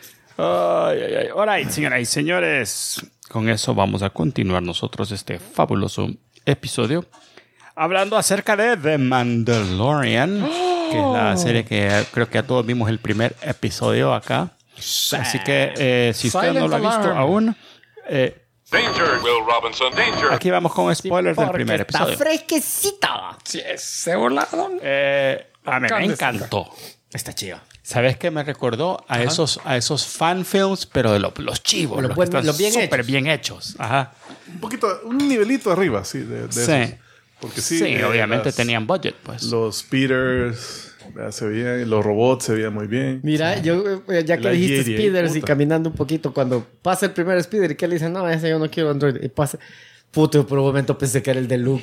Ay, ay, ay. All right, señoras y señores. Con eso vamos a continuar nosotros este fabuloso episodio. Hablando acerca de The Mandalorian. Que es la serie que creo que a todos vimos el primer episodio acá. Así que si usted no lo ha visto Alarm. aún... Danger, Will Robinson, danger. aquí vamos con spoilers del Porque primer está episodio. fresquecita. Sí, se burlaron. A mí me Carne encantó. Está chiva. ¿Sabes qué me recordó? A esos fan films, pero de los chivos. Los que buenos, están los bien súper hechos. bien hechos. Ajá. Un poquito, un nivelito arriba, sí, de Sí. esos. Porque sí, obviamente tenían budget, pues. Los speeders se veían, los robots se veían muy bien. Mira, yo, ya que La dijiste Jedi, speeders y puta. caminando un poquito, cuando pasa el primer speeder y que le dicen, no, ese yo no quiero Android, y pasa, puto, por un momento pensé que era el de Luke.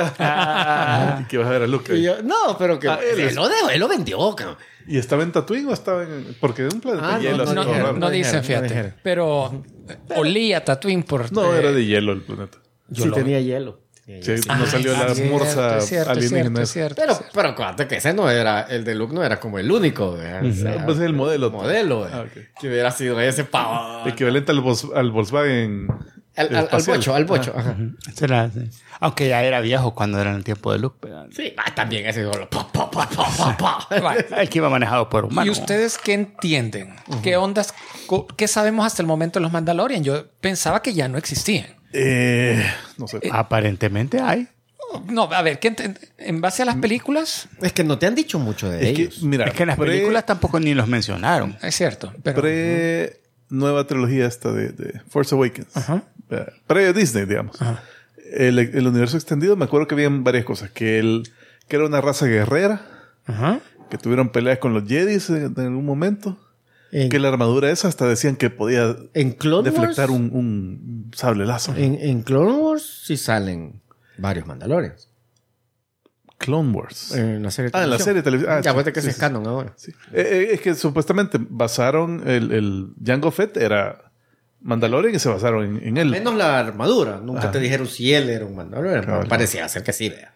Y que vas a ver a Luke. Y yo, no, pero que él él lo vendió, cabrón. ¿Y estaba en Tatooine o estaba en...? Porque es un planeta Ah, de hielo. no, así no, todo raro. No dicen, dijeron, fíjate. dijeron. Pero olía Tatooine por... No, era de hielo el planeta. Sí, tenía hielo. Sí, no salió la morsa alienígena. Es cierto. Pero acuérdate que ese no era, el de Luke no era como el único, ¿verdad? O sea, Pues es el modelo. modelo, ¿verdad? Ah, ok. Que hubiera sido ese pavo. Equivalente al Volkswagen. Al espacial. bocho, ajá. Será, sí. Aunque ya era viejo cuando era en el tiempo de Luke. Pero... Sí, también ese solo. Pa, pa, pa, pa, pa, pa. Vale. el que iba manejado por ¿Y humanos. ustedes qué entienden? ¿Qué ondas? ¿Qué sabemos hasta el momento de los Mandalorian? Yo pensaba que ya no existían. No sé. Aparentemente hay. No, a ver, en base a las películas, Es que no te han dicho mucho de Es que, ellos. mira, Es que en las películas tampoco ni los mencionaron. es cierto. Pero nueva trilogía esta de Force Awakens. Pre-Disney, digamos. El universo extendido, me acuerdo que había varias cosas. Que era una raza guerrera. Ajá. Que tuvieron peleas con los Jedis en algún momento. En, Que la armadura esa hasta decían que podía en Clone deflectar Wars, un sable láser. en Clone Wars sí salen varios Mandalorians. Clone Wars. En la serie de En la televisión. serie de televisión. Ya, sí, acuérdate que sí, ese es sí. canon ahora. Sí. Es que supuestamente basaron el Jango Fett era Mandalorian y se basaron en él. Menos la armadura. Nunca Ajá. te dijeron si él era un Mandalorian. Pero Cabal. parecía ser que sí, vea.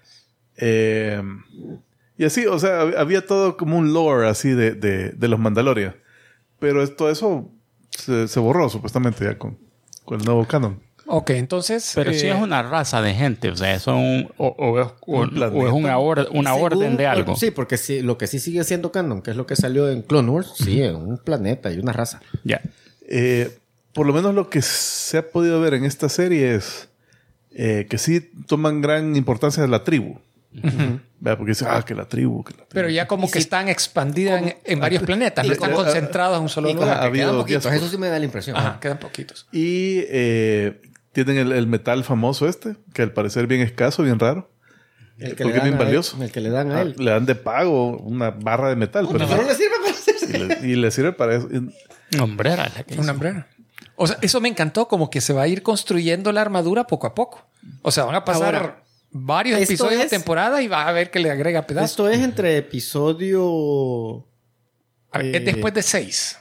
Y así, o sea, había todo como un lore así de los Mandalorian. Pero todo eso se borró supuestamente ya con el nuevo canon. Ok, entonces... Pero sí es una raza de gente. O sea, son o es una orden de algo. Sí, porque sí, lo que sí sigue siendo canon, que es lo que salió en Clone Wars, sí, es un planeta y una raza. Ya. Por lo menos lo que se ha podido ver en esta serie es que sí toman gran importancia de la tribu. ¿Verdad? Porque dicen, que la tribu. Pero ya como que están expandidas en varios planetas, no están concentrados en un solo Y como lugar. ha que habido quedan poquitos, diáspora. eso sí me da la impresión. Ajá, quedan poquitos. Y tienen el metal famoso que al parecer bien escaso, bien raro. El que porque le es dan bien a él, valioso. el que le dan a él. Le dan de pago una barra de metal. Pero no le sirve para hacerse. y le sirve para eso. Hombrera. La que Una hizo. hombrera. O sea, eso me encantó, como que se va a ir construyendo la armadura poco a poco. O sea, van a pasar Ahora, varios esto episodios de es- temporada y va a ver que le agrega pedazos. Esto es entre episodio... A ver, es después de 6.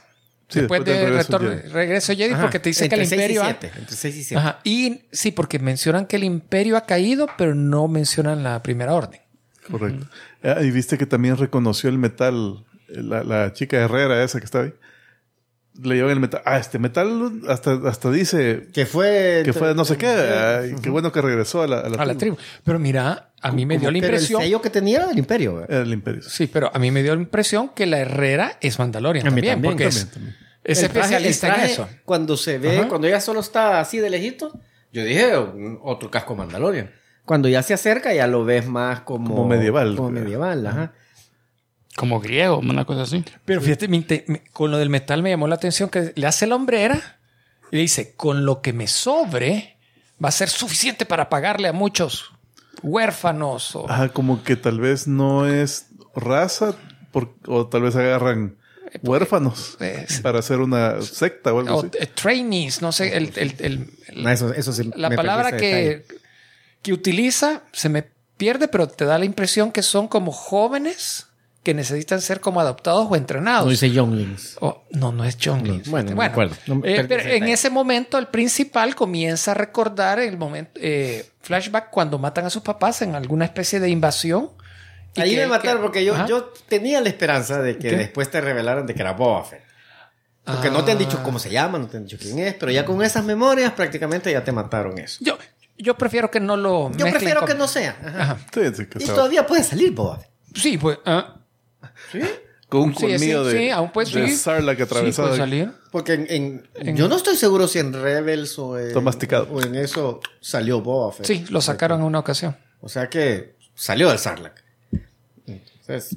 Sí, después de Regreso Retorno, Jedi. Regreso Jedi, Ajá, porque te dice que el entre 6 y Imperio... 7, entre 6 y 7. Ajá. Y sí, porque mencionan que el Imperio ha caído, pero no mencionan la Primera Orden. Correcto. Y viste que también reconoció el metal, la chica herrera esa que está ahí. Le llevan el metal. Este metal hasta dice Que fue no sé qué. Qué bueno que regresó a la tribu. Pero mira, a mí me dio la impresión... el sello que tenía era del Imperio. ¿verdad? Era el imperio. Sí, pero a mí me dio la impresión que la Herrera es Mandalorian A mí también, también, porque también. es El traje- especialista el traje, en eso. Cuando se ve, Ajá. cuando ella solo está así de lejito, yo dije otro casco Mandalorian. Cuando ya se acerca, ya lo ves más como medieval. Como medieval, ajá. Como griego, una cosa así. Pero fíjate, con lo del metal me llamó la atención que le hace la hombrera y le dice, con lo que me sobre va a ser suficiente para pagarle a muchos huérfanos. Como que tal vez no es raza o tal vez agarran huérfanos para hacer una secta o algo así. Trainees, no sé, No, eso sí la me palabra perdió ese detalle. que utiliza se me pierde, pero te da la impresión que son como jóvenes que necesitan ser como adoptados o entrenados. No dice Younglings. No es John Lynch. Bueno, no me acuerdo. No me perdí pero ese en detalle. ese momento el principal comienza a recordar el momento flashback cuando matan a sus papás en alguna especie de invasión. Y Ahí que me él- mataron porque yo, Ajá. yo tenía la esperanza de que ¿Qué? después te revelaran de que era Boba Fett. Porque no te han dicho cómo se llama, no te han dicho quién es, pero ya con esas memorias prácticamente ya te mataron eso. Yo prefiero que no lo Yo mezclen prefiero con- que no sea. Ajá. Ajá. Sí, que Y estaba todavía puede salir Boba Fett. Sí, pues. con un Sí, colmillo sí, de, sí, aún puede de sí. Sarlacc Sí, atravesado. puede salir. Porque yo no estoy seguro si en Rebels o Está masticado. o en eso salió Boba Fett. Sí, lo sacaron en una ocasión. O sea que salió del Sarlacc. Entonces,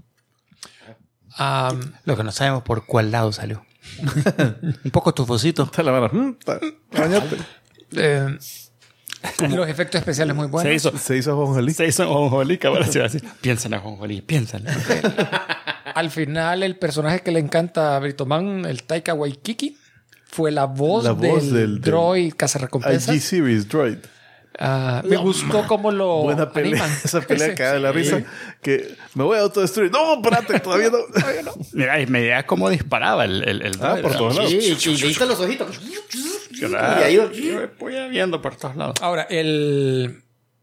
Lo que no sabemos por cuál lado salió. Un poco tufosito. Está la mano. Bañate. Los efectos especiales muy buenos. Se hizo ajonjolí. Se hizo ajonjolí, cabrón. Se va así. Piensa en ajonjolí, piénsala. Al final, el personaje que le encanta a Britoman, el Taika Waititi, fue la voz del droid cazarrecompensas. IG Series Droid. Me gustó cómo lo Buena pelea. animan. Esa pelea que da de la risa. Que me voy a autodestruir. No, espérate, todavía no. Mira, y me llega cómo disparaba el droid, por todos lados. sí, y le viste los ojitos. Claro. Y ahí Yo me voy viendo por todos lados. Ahora, el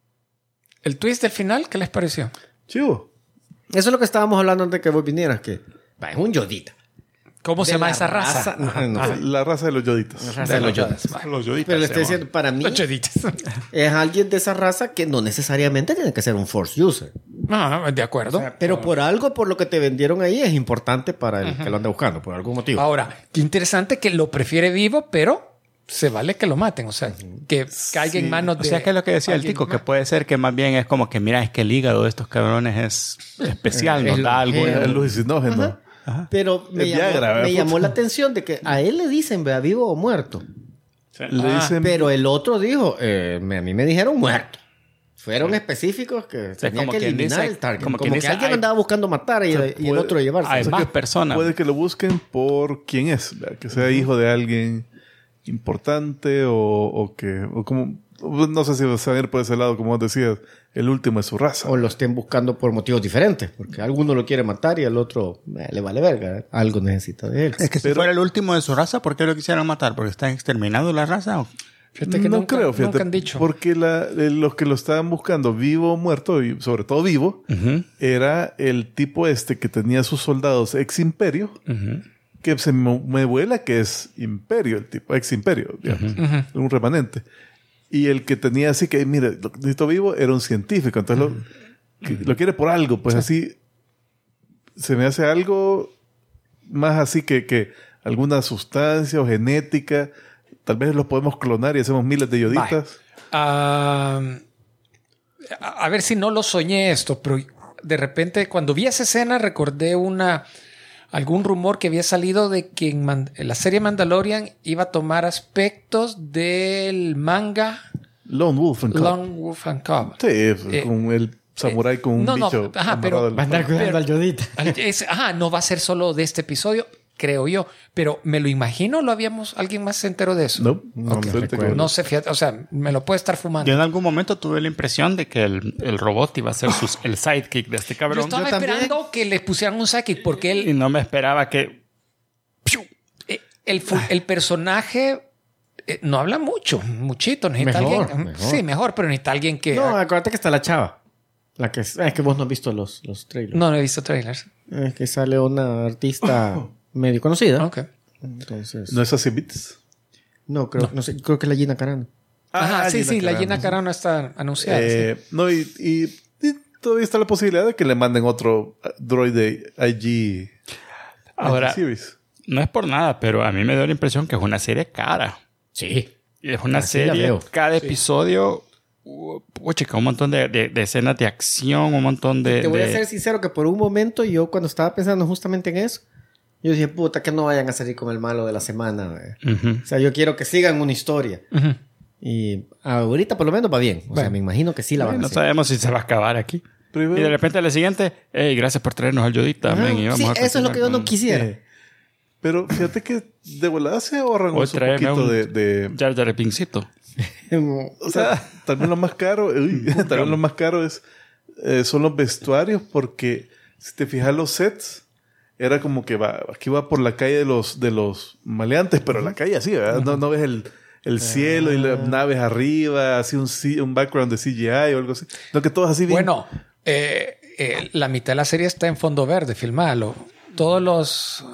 twist del final, ¿qué les pareció? Chivo. Eso es lo que estábamos hablando antes de que vos vinieras, que es un Yodita. ¿Cómo se De llama la esa raza? No sé. La raza de los yoditas. La raza de los Yodas. Los Yoditas. Pero le se estoy llaman. diciendo, para mí, Los Jeditas. es alguien de esa raza que no necesariamente tiene que ser un Force User. De acuerdo. Pero por algo, por lo que te vendieron ahí, es importante para el que lo anda buscando, por algún motivo. Ahora, qué interesante que lo prefiere vivo, pero se vale que lo maten. O sea, que caiga en manos O de... sea, que es lo que decía el alguien tico, que más. puede ser que más bien es como que, mira, es que el hígado de estos cabrones es especial, nos Es da algo. lo- El alucinógeno. Pero me, El llamó, Viagra, me ¿verdad? llamó la atención de que a él le dicen, vea, vivo o muerto. Le dicen. Pero el otro dijo, a mí me dijeron muerto. Fueron específicos que tenían como que quien eliminar dice- el target. como Como, quien que dice, alguien hay- andaba buscando matar y el puede- otro llevarse. Hay O sea, más que personas. Puede que lo busquen por quién es. ¿Verdad? Que sea hijo de alguien importante o como. No sé si va a salir por ese lado, como vos decías, el último de su raza. o lo estén buscando por motivos diferentes. Porque alguno lo quiere matar y al otro le vale verga. Algo necesita de él. Es que si Pero- fuera el último de su raza, ¿por qué lo quisieron matar? ¿Porque están exterminando la raza? ¿O? Fíjate que no nunca, creo, fíjate. nunca han dicho. Porque los que lo estaban buscando vivo o muerto, y sobre todo vivo, era el tipo que tenía sus soldados ex imperio, que se me vuela que es imperio, el tipo, ex imperio, digamos, un remanente. Y el que tenía así que, mire, lo que necesito vivo era un científico, entonces lo quiere por algo, pues así se me hace algo más así que alguna sustancia o genética. Tal vez los podemos clonar y hacemos miles de yoditas. A ver si no lo soñé esto, pero de repente cuando vi esa escena recordé algún rumor que había salido de que en la serie Mandalorian iba a tomar aspectos del manga Lone Wolf and Cub. Lone Wolf and Cub. Sí, con el samurái con un no, bicho. ajá, amarrado pero- al- Va a andar cuidando al Yodita. No va a ser solo de este episodio, creo yo, pero me lo imagino, alguien más se enteró de eso. No, me suerte recuerdo. que- No sé, fíjate, o sea, me lo puede estar fumando. Yo en algún momento tuve la impresión de que el robot iba a ser el sidekick de este Yo cabrón. estaba yo también. esperando que le pusieran un sidekick porque Y él no me esperaba que... ¡piu! el personaje no habla muchito. Necesita Mejor. Sí, mejor, pero necesita alguien que... No, acuérdate que está la chava. La que es que vos no has visto los trailers. No he visto trailers. Es que sale una artista medio conocida. Ok. Entonces... ¿No es así Beats? No, creo que es la Gina Carano. Ajá, sí, Gina la Carano. Gina Carano está anunciada. Sí. No, y todavía está la posibilidad de que le manden otro droide IG. Ahora, Series. no es por nada, pero a mí me dio la impresión que es una serie cara. Sí. Y es una Así la serie, veo. cada episodio, chica, un montón de escenas de acción, un montón de... Te voy a de- ser sincero que por un momento yo cuando estaba pensando justamente en eso, yo dije, puta, que no vayan a salir con el malo de la semana. Güey. Ujú. O sea, yo quiero que sigan una historia. Ujú. Y ahorita por lo menos va bien. O sea, me imagino que sí la van a No hacer. sabemos si se va a acabar aquí. Primero- Y de repente al siguiente, hey, gracias por traernos al Yodita. Ajá. men, y vamos Sí, a eso es lo que yo no continuar quisiera. Pero fíjate que de volada se ahorran O un tráeme poquito un- de... Jar Jar Pincito. O sea, tal vez lo más caro, tal vez lo más caro son los vestuarios, porque si te fijas los sets, era como que aquí va por la calle de los maleantes, pero la calle así, ¿verdad? No ves el cielo y las naves arriba, así un background de CGI o algo así. No, que todo así bien. Bueno, la mitad de la serie está en fondo verde, filmado. Todos los...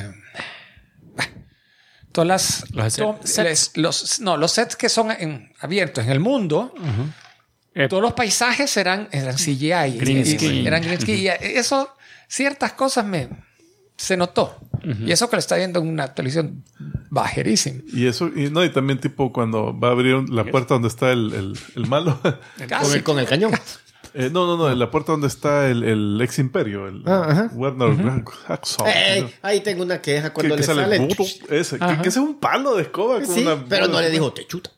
todas las... los sets que son abiertos en el mundo, todos los paisajes eran CGI. Green screen. Eran green screen. Y eso, ciertas cosas se notó. Y eso que lo está viendo en una televisión bajerísima. Y eso, y también tipo cuando va a abrir la puerta donde está el malo. Casi. Con el cañón. No, en la puerta donde está el ex imperio, el ajá. Werner Hacksaw. Ahí tengo una queja cuando que le sale sale. ese, que ese es un palo de escoba. Con Sí, una pero no bola le de- dijo, te chuta.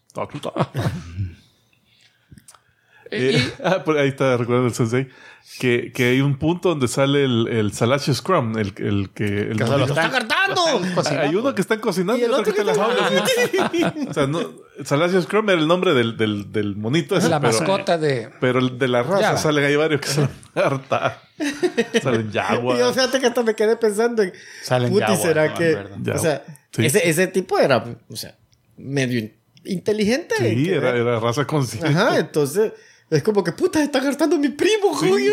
Pues ahí está, recuerdo el sensei, que hay un punto donde sale el Salacious Scrum, el que... ¡Que se lo están cartando! Hay uno que están cocinando Y el otro que otro está en la que- jaula. O sea, no, Salacious Scrum era el nombre del monito ese, La pero, mascota de... pero el de la raza Java. salen ahí varios que son harta. Salen Y yo Jaguar. fíjate que hasta me quedé pensando en... Salen puti, Jaguar, ¿será ¿no? que...? En verdad. O sea, Sí. ese tipo era, o sea, medio inteligente. Sí, Que- era raza consciente. Ajá, entonces... Es como que, puta, está hartando mi primo, joder.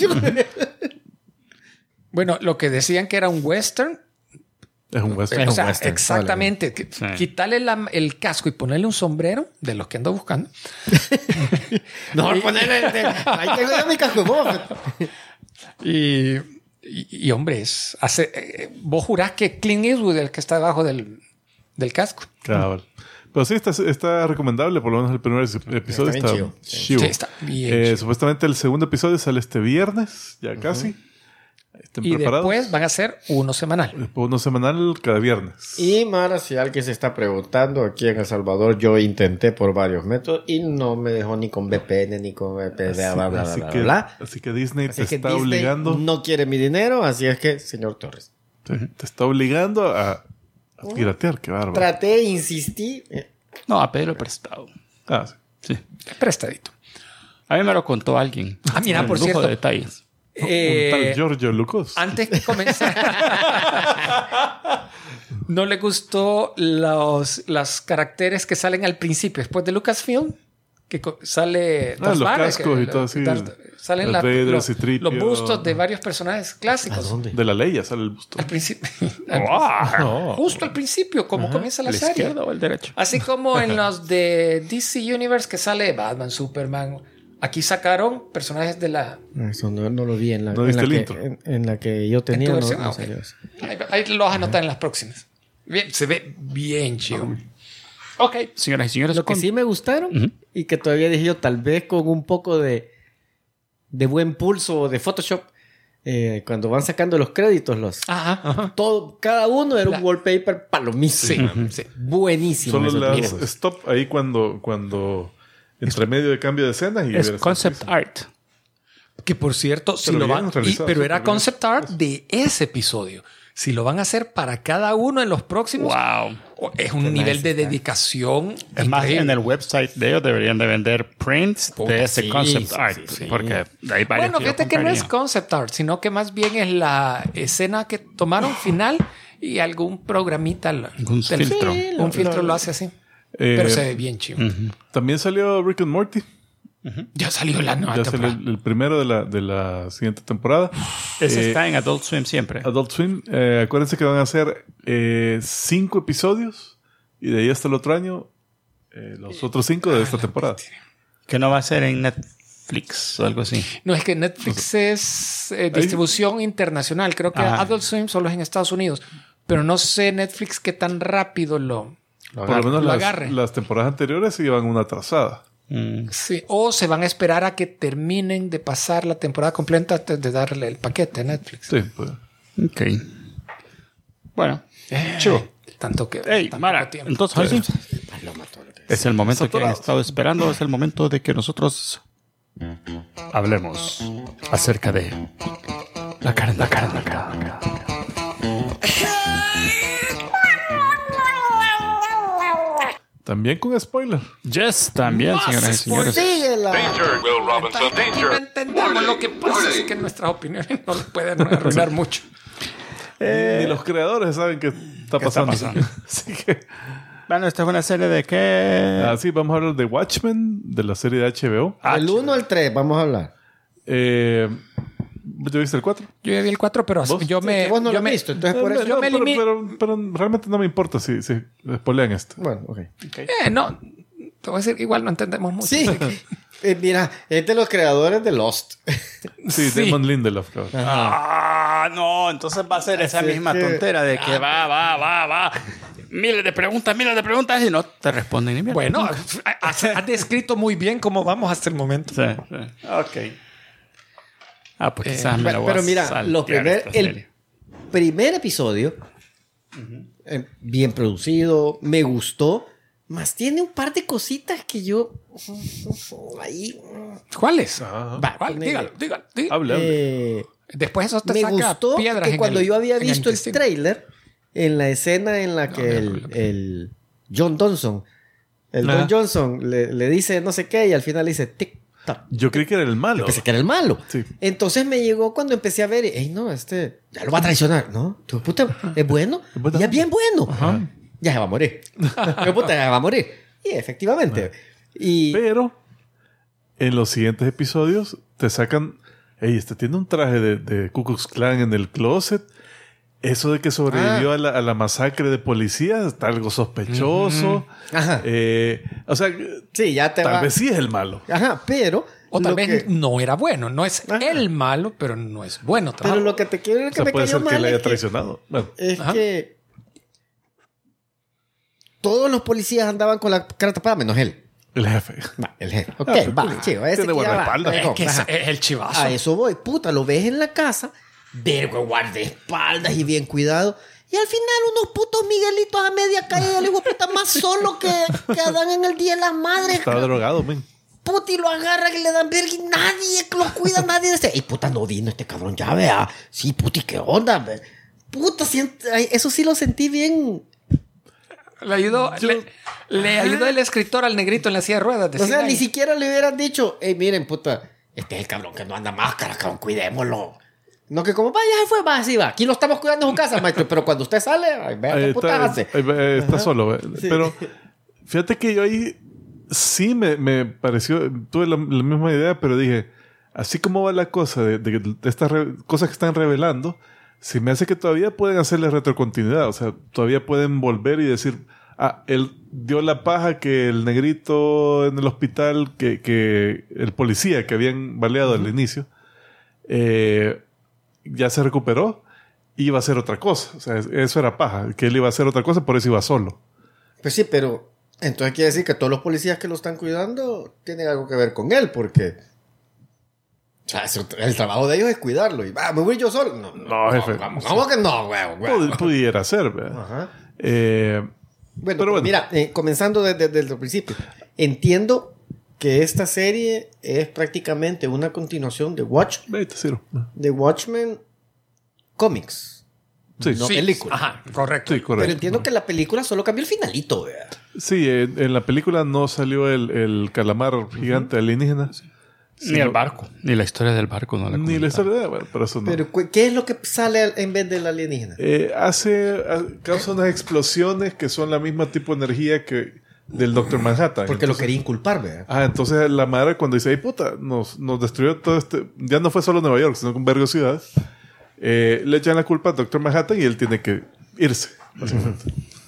Bueno, lo que decían que era un western. Es un western. O sea, western, exactamente. Sí. Quitarle el casco y ponerle un sombrero, de los que ando buscando. No, ponerle... Ahí tengo ya mi casco, vos. Y hombre, vos jurás que Clint Eastwood es el que está debajo del casco. Cabal. Pero sí, está recomendable, por lo menos el primer episodio Está está, bien chivo. Sí, está bien chivo. Supuestamente el segundo episodio sale este viernes, ya casi. Estén Y preparados. después van a ser uno semanal. Después uno semanal cada viernes. Y Mara, si alguien se está preguntando, aquí en El Salvador yo intenté por varios métodos y no me dejó ni con VPN ni con VPN, bla, bla, bla, así bla, que, bla. así que Disney Así te que está Disney obligando. no quiere mi dinero, así es que, señor Torres. Te está obligando a piratear, qué bárbaro. Traté, insistí. No, a pedirlo prestado. Sí. Sí. Prestadito. A mí me lo contó alguien. Ah, mira, Con por lujo cierto. de detalles. Un tal Giorgio Lucas. Antes que comenzar, ¿no le gustó los caracteres que salen al principio, después de Lucasfilm? Que sale Darth los Vader, cascos y todo así. salen Darth Vader, los Citripio. bustos de varios personajes clásicos. De la Leia sale el busto. Al principio. ¡Wow! Justo al principio, como comienza la ¿A la serie. izquierda o al derecho? Así como en los de DC Universe que sale Batman, Superman. Aquí sacaron personajes de la... Eso no lo vi en la, ¿No en viste la el que, intro? en la que yo tenía. tu No, versión. no Ok. salió eso. Ahí lo vas a anotar en las próximas. Bien, se ve bien chido. Ok, señoras y señores. Lo que sí me gustaron y que todavía dije yo, tal vez con un poco de buen pulso de Photoshop, cuando van sacando los créditos, Ajá. cada uno era un wallpaper palomísimo. Sí. Buenísimo. Solo eso. le Miren. das stop ahí cuando entre medio de cambio de escenas y Es verás concept lo que art. Que por cierto, si Pero lo bien van... realizado, pero era súper bien. concept art de ese episodio. Si lo van a hacer para cada uno en los próximos, Wow. es un nivel de dedicación. Es más, increíble. en el website de ellos deberían de vender prints Puta, de ese sí, concept sí, art. sí, sí. Porque hay varios Bueno, que yo fíjate que no es compraría. concept art, sino que más bien es la escena que tomaron final y algún programita, Un filtro. Sí, un filtro lo hace así. Pero se ve bien chido. También salió Rick and Morty. Ya salió la nueva Ya salió temporada. el primero de la siguiente temporada. Ese está en Adult Swim siempre. Adult Swim. Acuérdense que van a ser 5 episodios y de ahí hasta el otro año los otros 5 de esta temporada. Que no va a ser en Netflix o algo así. No, es que Netflix es distribución internacional. Creo que Ajá. Adult Swim solo es en Estados Unidos. Pero no sé Netflix qué tan rápido lo Por lo menos agarre. las temporadas anteriores se llevan una atrasada. Sí, o se van a esperar a que terminen de pasar la temporada completa antes de darle el paquete a Netflix. Sí, pues. Ok. Bueno. Chivo. Tanto que... Hey, tan Mara, poco tiempo. entonces es el momento que han estado esperando. Es el momento de que nosotros hablemos acerca de la carne. También con spoiler. Yes, también, señoras y señores. Síguela. Danger, Will Robinson, Aquí no danger. entendemos lo que pasa, así que nuestras opiniones no le pueden arruinar mucho. Ni los creadores saben qué está pasando. pasando? Así que, Bueno, esta es una serie de qué. así vamos a hablar de Watchmen, de la serie de HBO. Del 1 al 3 vamos a hablar. ¿Ya viste el 4? Yo ya vi el 4, pero ¿Vos? yo me... Que vos no yo lo has me- visto, entonces por eso... yo me limi- pero realmente no me importa si spoilean esto. Bueno, ok. no, te voy a decir, igual no entendemos mucho. Sí. Mira, es de los creadores de Lost. Sí, Sí. Damon Lindelof. Claro. Ah, no, entonces va a ser esa Así misma que- tontera de que va. Miles de preguntas y no te responden ni mierda. Bueno, has descrito muy bien cómo vamos hasta el momento. Sí. Ok. Ah, pues quizás me la voy Pero a mira, saltear esta el serie. primer episodio, bien producido, me gustó, más tiene un par de cositas que yo... ahí... ¿Cuáles? Ajá. Va, ¿Cuál? ponele. Dígalo. Hable. Después eso te Me saca gustó piedras que en cuando el- yo había en el visto el intestino. trailer, en la escena en la que el John Johnson, Don Johnson le dice no sé qué y al final le dice tic tac. Yo creí que era el malo. Pensé que era el malo. Sí. Entonces me llegó cuando empecé a ver, ey, no, ya lo va a traicionar, ¿no? Tu puta, es bueno, buena ya es onda. bien bueno. Ya se va a morir. Tu puta, ya va a morir. Y efectivamente. Y Pero en los siguientes episodios te sacan, hey, tiene un traje de Ku Klux Klan en el closet. Eso de que sobrevivió a la masacre de policías está algo sospechoso. Ajá. O sea, sí, ya te va. tal vez sí es el malo. Ajá, pero O tal lo vez que- no era bueno. No es Ajá. el malo, pero no es bueno. pero lo que te quiero O sea, me puede cayó ser que mal le es haya que- traicionado. Bueno, es Ajá. que todos los policías andaban con la cara tapada menos él. el jefe. Va, el jefe. Ok, Ah, va, chico. Ese tiene que ya va. guardaespaldas. Es que Ajá. es el chivazo. A eso voy. Puta, lo ves en la casa, vergo, guardaespaldas y bien cuidado. Y al final unos putos Miguelitos a media caída, el hijo de puta más solo que Adán en el Día de las Madres. Estaba drogado, men. Puta, y lo agarran y le dan verga y nadie lo cuida, nadie dice, ey, puta, no vino este cabrón, ya vea. Sí, puta, ¿y qué onda? Puta, ay, eso sí lo sentí bien. Le ayudó, le ayudó el escritor al negrito en la silla de ruedas. de O sea, 100 ni años. siquiera le hubieran dicho, hey, miren, puta, este es el cabrón que no anda máscara, cabrón, cuidémoslo. No que como, vaya, se fue, va, así va. Aquí lo estamos cuidando en su casa, maestro, pero cuando usted sale, ay, vea qué puta hace. Está solo. Sí. Pero fíjate que yo ahí sí me pareció, tuve la misma idea, pero dije, así como va la cosa de estas cosas que están revelando, se me hace que todavía pueden hacerle retrocontinuidad. O sea, todavía pueden volver y decir, él dio la paja que el negrito en el hospital, que el policía que habían baleado al inicio, ya se recuperó y iba a hacer otra cosa. O sea, eso era paja, que él iba a hacer otra cosa, por eso iba solo. Pues sí, pero entonces quiere decir que todos los policías que lo están cuidando tienen algo que ver con él, porque o sea, el trabajo de ellos es cuidarlo. Y va, me voy yo solo. No, jefe. ¿Cómo que no, güey? Pudiera ser, ¿verdad? Ajá. Pero Bueno, pero bueno. mira, comenzando desde el principio, entiendo que esta serie es prácticamente una continuación de Watchmen Comics. Sí, No, sí, película. Ajá, correcto. sí, Pero correcto. entiendo que la película solo cambió el finalito, ¿verdad? Sí, en la película no salió el calamar gigante alienígena. Ni el barco. Ni la historia del barco. No la Ni la historia de... Bueno, pero eso no. Pero, ¿qué es lo que sale en vez del alienígena? Causa unas explosiones que son la misma tipo de energía que del Doctor Manhattan. Porque lo quería inculpar, ¿verdad? Entonces la madre cuando dice, ay puta, nos destruyó todo este... Ya no fue solo Nueva York, sino con varias ciudades. Le echan la culpa al Doctor Manhattan y él tiene que irse, básicamente.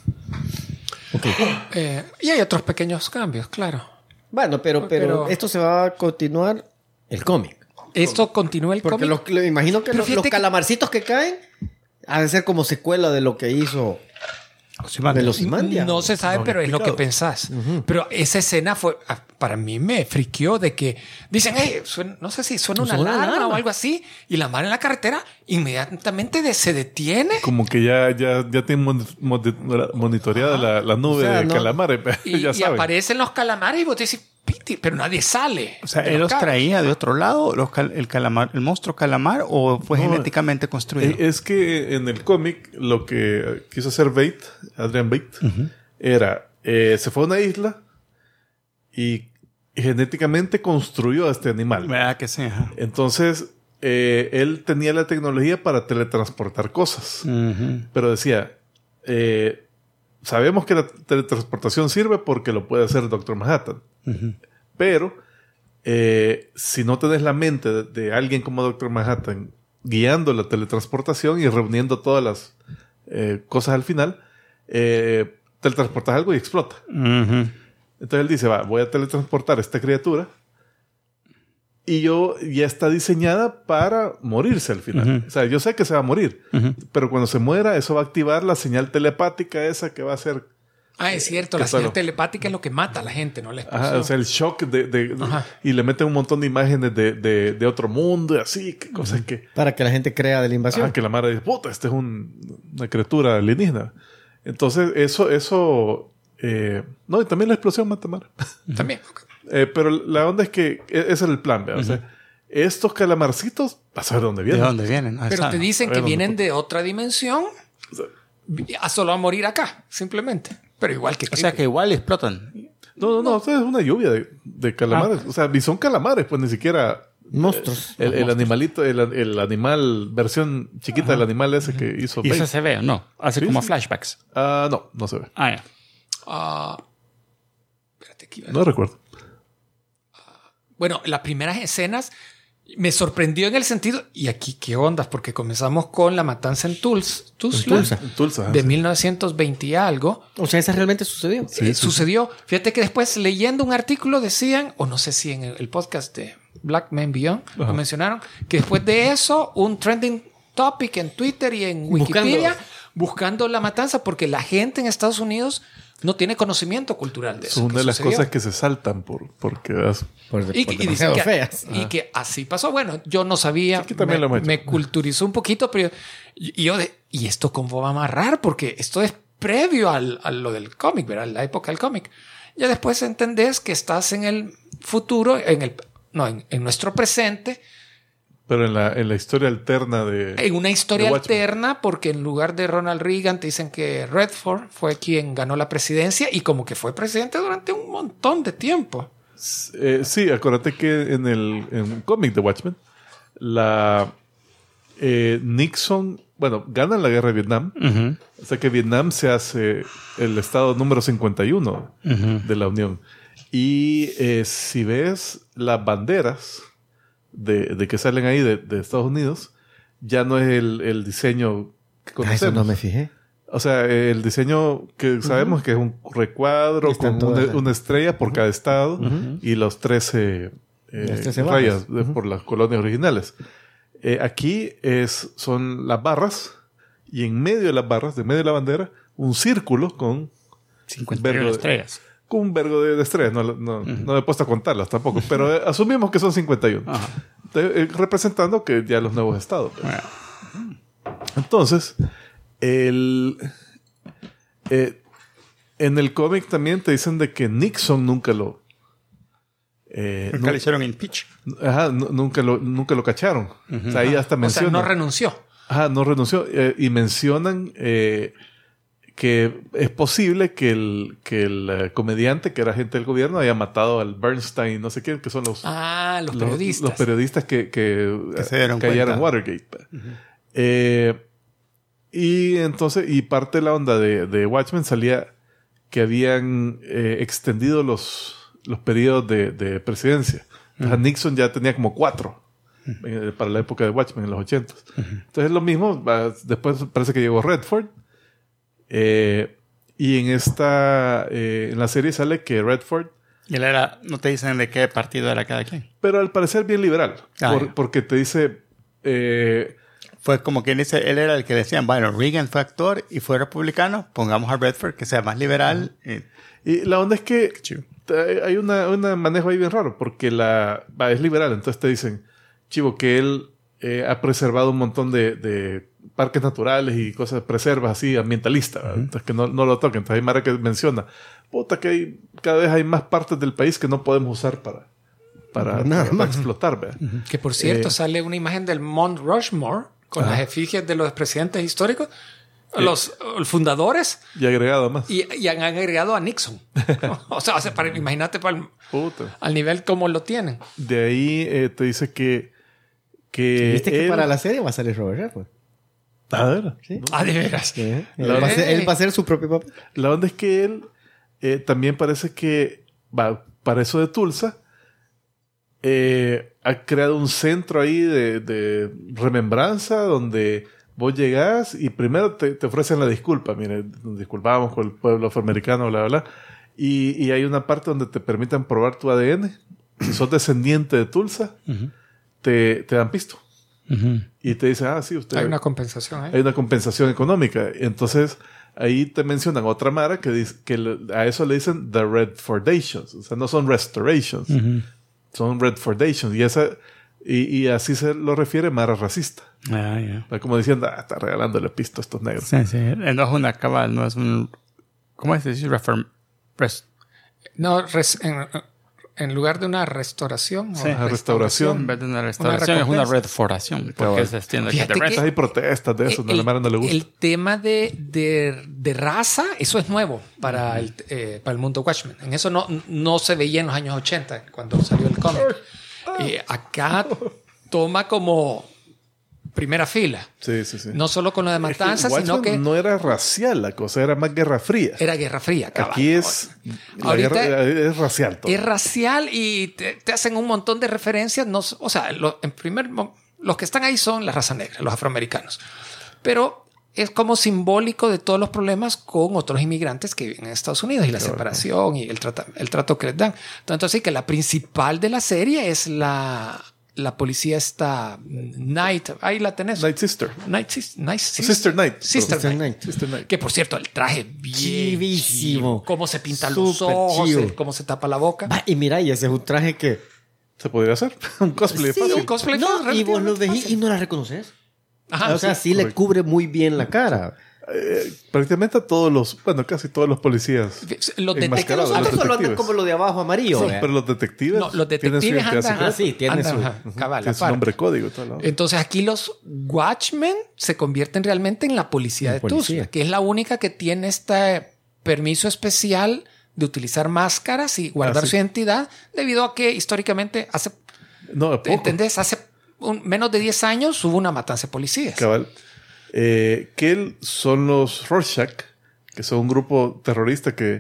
Y hay otros pequeños cambios, claro. Bueno, pero esto se va a continuar el cómic. Esto continúa el Porque cómic. me imagino que Pero los fíjate que- calamarcitos que caen han de ser como secuela de lo que hizo de Ozymandias. No se sabe, No, pero es lo que explicado. pensás. Pero esa escena fue, para mí me friqueó de que dicen, hey, no sé si suena una alarma o algo así, y la madre en la carretera inmediatamente se detiene. Como que ya tienen monitoreada la nube O sea, de no- calamares. Y, Ya y saben. aparecen los calamares y vos decís, "Piti", pero nadie sale. O sea, de ¿él los carros. traía de otro lado, el monstruo calamar, o fue genéticamente construido? Es que en el cómic lo que quiso hacer Adrian Bate, era, se fue a una isla y genéticamente construyó a este animal. ¿Verdad que sí? Ajá. Entonces, él tenía la tecnología para teletransportar cosas. Pero decía, sabemos que la teletransportación sirve porque lo puede hacer el Doctor Manhattan. Pero, si no tenés la mente de alguien como Doctor Manhattan guiando la teletransportación y reuniendo todas las cosas al final, teletransportas algo y explota. Entonces él dice, voy a teletransportar a esta criatura y ya está diseñada para morirse al final. O sea, yo sé que se va a morir, pero cuando se muera, eso va a activar la señal telepática esa que va a hacer... Es cierto, ¿Qué la señal tal? telepática es lo que mata a la gente, no la explosión. O sea, el shock Ajá. y le meten un montón de imágenes de otro mundo y así, que cosas que... Para que la gente crea de la invasión. que la madre dice, puta, esta es una criatura alienígena. Entonces, eso no, y también la explosión mata madre. También. Pero la onda es que ese es el plan, ¿verdad? O sea, estos calamarcitos, a saber dónde ¿De vienen. dónde vienen? No se Pero sabe. te dicen que Sabemos, vienen de otra dimensión a solo a morir acá, simplemente. Pero igual que... O sea, que igual explotan. No, o sea, es una lluvia de calamares. O sea, y son calamares, pues ni siquiera... Monstruos. El animalito, el animal, versión chiquita del animal ese que hizo ¿Y eso Bate. se ve o no? Hace Sí, como sí. flashbacks. No se ve. Ya. Espérate, aquí. No recuerdo. Bueno, las primeras escenas me sorprendió en el sentido... Y aquí, ¿qué ondas? Porque comenzamos con la matanza en Tulsa. En Tulsa. De sí. 1920 y algo. O sea, ¿esa realmente sucedió? Sucedió. Fíjate que después leyendo un artículo decían, o no sé si en el podcast de Black Men Beyond lo mencionaron, que después de eso un trending topic en Twitter y en Wikipedia buscando la matanza porque la gente en Estados Unidos no tiene conocimiento cultural de Es eso. una que de las sucedió. cose que se saltan porque Y dicen demasiado que, feas. y que así pasó. Bueno, yo no sabía. Aquí también lo hemos hecho. Me culturizó un poquito, pero ¿y esto cómo va a amarrar? Porque esto es previo a lo del cómic, ¿verdad? La época del cómic. Ya después entendés que estás en el futuro, en nuestro presente, pero en la historia alterna de... en una historia de Watchmen. alterna, porque en lugar de Ronald Reagan te dicen que Redford fue quien ganó la presidencia y como que fue presidente durante un montón de tiempo. Sí, acuérdate que en un cómic de Watchmen, Nixon, gana la guerra de Vietnam. O sea que Vietnam se hace el estado número 51 de la Unión. Y si ves las banderas de que salen ahí de Estados Unidos, ya no es el diseño que conocemos. Eso no me fijé. O sea, el diseño que sabemos que es un recuadro Están con todas una estrella por cada estado y los 13 Las 13 rayas barras. por las colonias originales. Aquí son las barras y en medio de las barras, de medio de la bandera, un círculo con 51 estrellas. con un vergo de estrellas. No me he puesto a contarlas tampoco, pero asumimos que son 51. Representando que ya los nuevos estados. Entonces, en el cómic también te dicen de que Nixon nunca lo... Nunca le hicieron impeach. nunca lo cacharon. O sea, ahí hasta O sea, mencionan... no renunció. no renunció. Y mencionan que es posible que el comediante, que era agente del gobierno, haya matado al Bernstein, no sé quién, que son los periodistas. Los periodistas que se dieron cayeron en cuenta. Watergate. Y entonces, y parte de la onda de Watchmen salía que habían extendido los periodos de presidencia. Entonces, Nixon ya tenía como 4 para la época de Watchmen en los 80. Entonces, lo mismo. Después parece que llegó Redford. Y en la serie sale que Redford, Y él era, no te dicen de qué partido era cada quien. pero al parecer bien liberal, porque te dice Fue como quien dice, él era el que decían, bueno, Reagan fue actor y fue republicano, pongamos a Redford que sea más liberal. y la onda es que chido. hay un manejo ahí bien raro, porque es liberal, entonces te dicen, chivo, que él ha preservado un montón de parques naturales y cosas, preservas así, ambientalistas, entonces que no lo toquen. Entonces hay Mara que menciona, puta, que cada vez hay más partes del país que no podemos usar para explotar, ¿verdad? Que por cierto, sale una imagen del Mount Rushmore con las efigies de los presidentes históricos, los fundadores, Y agregado más. y han agregado a Nixon. O sea, imagínate Puta. al nivel como lo tienen. De ahí te dice que ¿Viste que él- para la serie va a salir Robert Redford? A ver. Sí. Ah, de veras. Sí. Él va a ser su propio papel. La onda es que él también parece que para eso de Tulsa ha creado un centro ahí de remembranza donde vos llegás y primero te ofrecen la disculpa. Mire, nos disculpamos con el pueblo afroamericano, bla, bla, bla. Y hay una parte donde te permiten probar tu ADN. Si sos descendiente de Tulsa, te dan pisto. Y te dicen, sí, usted... Hay una compensación ahí. Hay una compensación económica. Entonces, ahí te mencionan otra mara que dice que a eso le dicen the Redfordations. O sea, no son restorations. Son Redfordations. Y así se lo refiere mara racista. Ya. Como diciendo, está regalándole pisto a estos negros. Sí, sí. No es una cabal, no es un... ¿Cómo es decir? No, en lugar de una restauración. Sí, Una restauración. En vez de una restauración es una redforación. Porque se extiende. Fíjate que- Hay protestas de eso. A la mara no le gusta. El tema de raza, eso es nuevo para el mundo Watchmen. En eso no se veía en los años 80, cuando salió el cómic. Acá toma como primera fila. Sí. No solo con lo de matanzas, Es que sino Watchmen que no era racial la cosa, era más guerra fría. era Guerra Fría. cabal. Aquí es... La Ahorita- guerra es racial todo. Es racial y te hacen un montón de referencias. O sea, los que están ahí son la raza negra, los afroamericanos. Pero es como simbólico de todos los problemas con otros inmigrantes que viven en Estados Unidos y la separación y el trato que les dan. Tanto así que la principal de la serie es la policía esta Night. Ahí la tenés. Night Sister. Sister Night. Sister Night. Que por cierto, el traje bien Chivísimo. chivo. Cómo se pintan los Súper ojos, chivo. cómo se tapa la boca. Y mira, y ese es un traje que... ¿Se podría hacer? Un cosplay Sí, fácil. un cosplay no, fácil, y vos lo relativamente ves fácil. y no la reconoces. Ajá, O sea, sí le correcto. cubre muy bien la cara. Prácticamente a casi todos los policías. Los enmascarados, detectives, los Antes solo andan detectives. como lo de abajo amarillo. Sí, ¿verdad? pero los detectives, no, los tienen su detectives identidad andan, secreta, sí, tiene su- cabal, tienen su aparte. nombre código y todo lo Entonces aquí los Watchmen se convierten realmente en la policía de policía. Tulsa, que es la única que tiene este permiso especial de utilizar máscaras y guardar sí. su identidad, debido a que históricamente No, poco. ¿entendés? Hace menos de 10 años hubo una matanza de policías. Cabal. Que son los Rorschach, que son un grupo terrorista que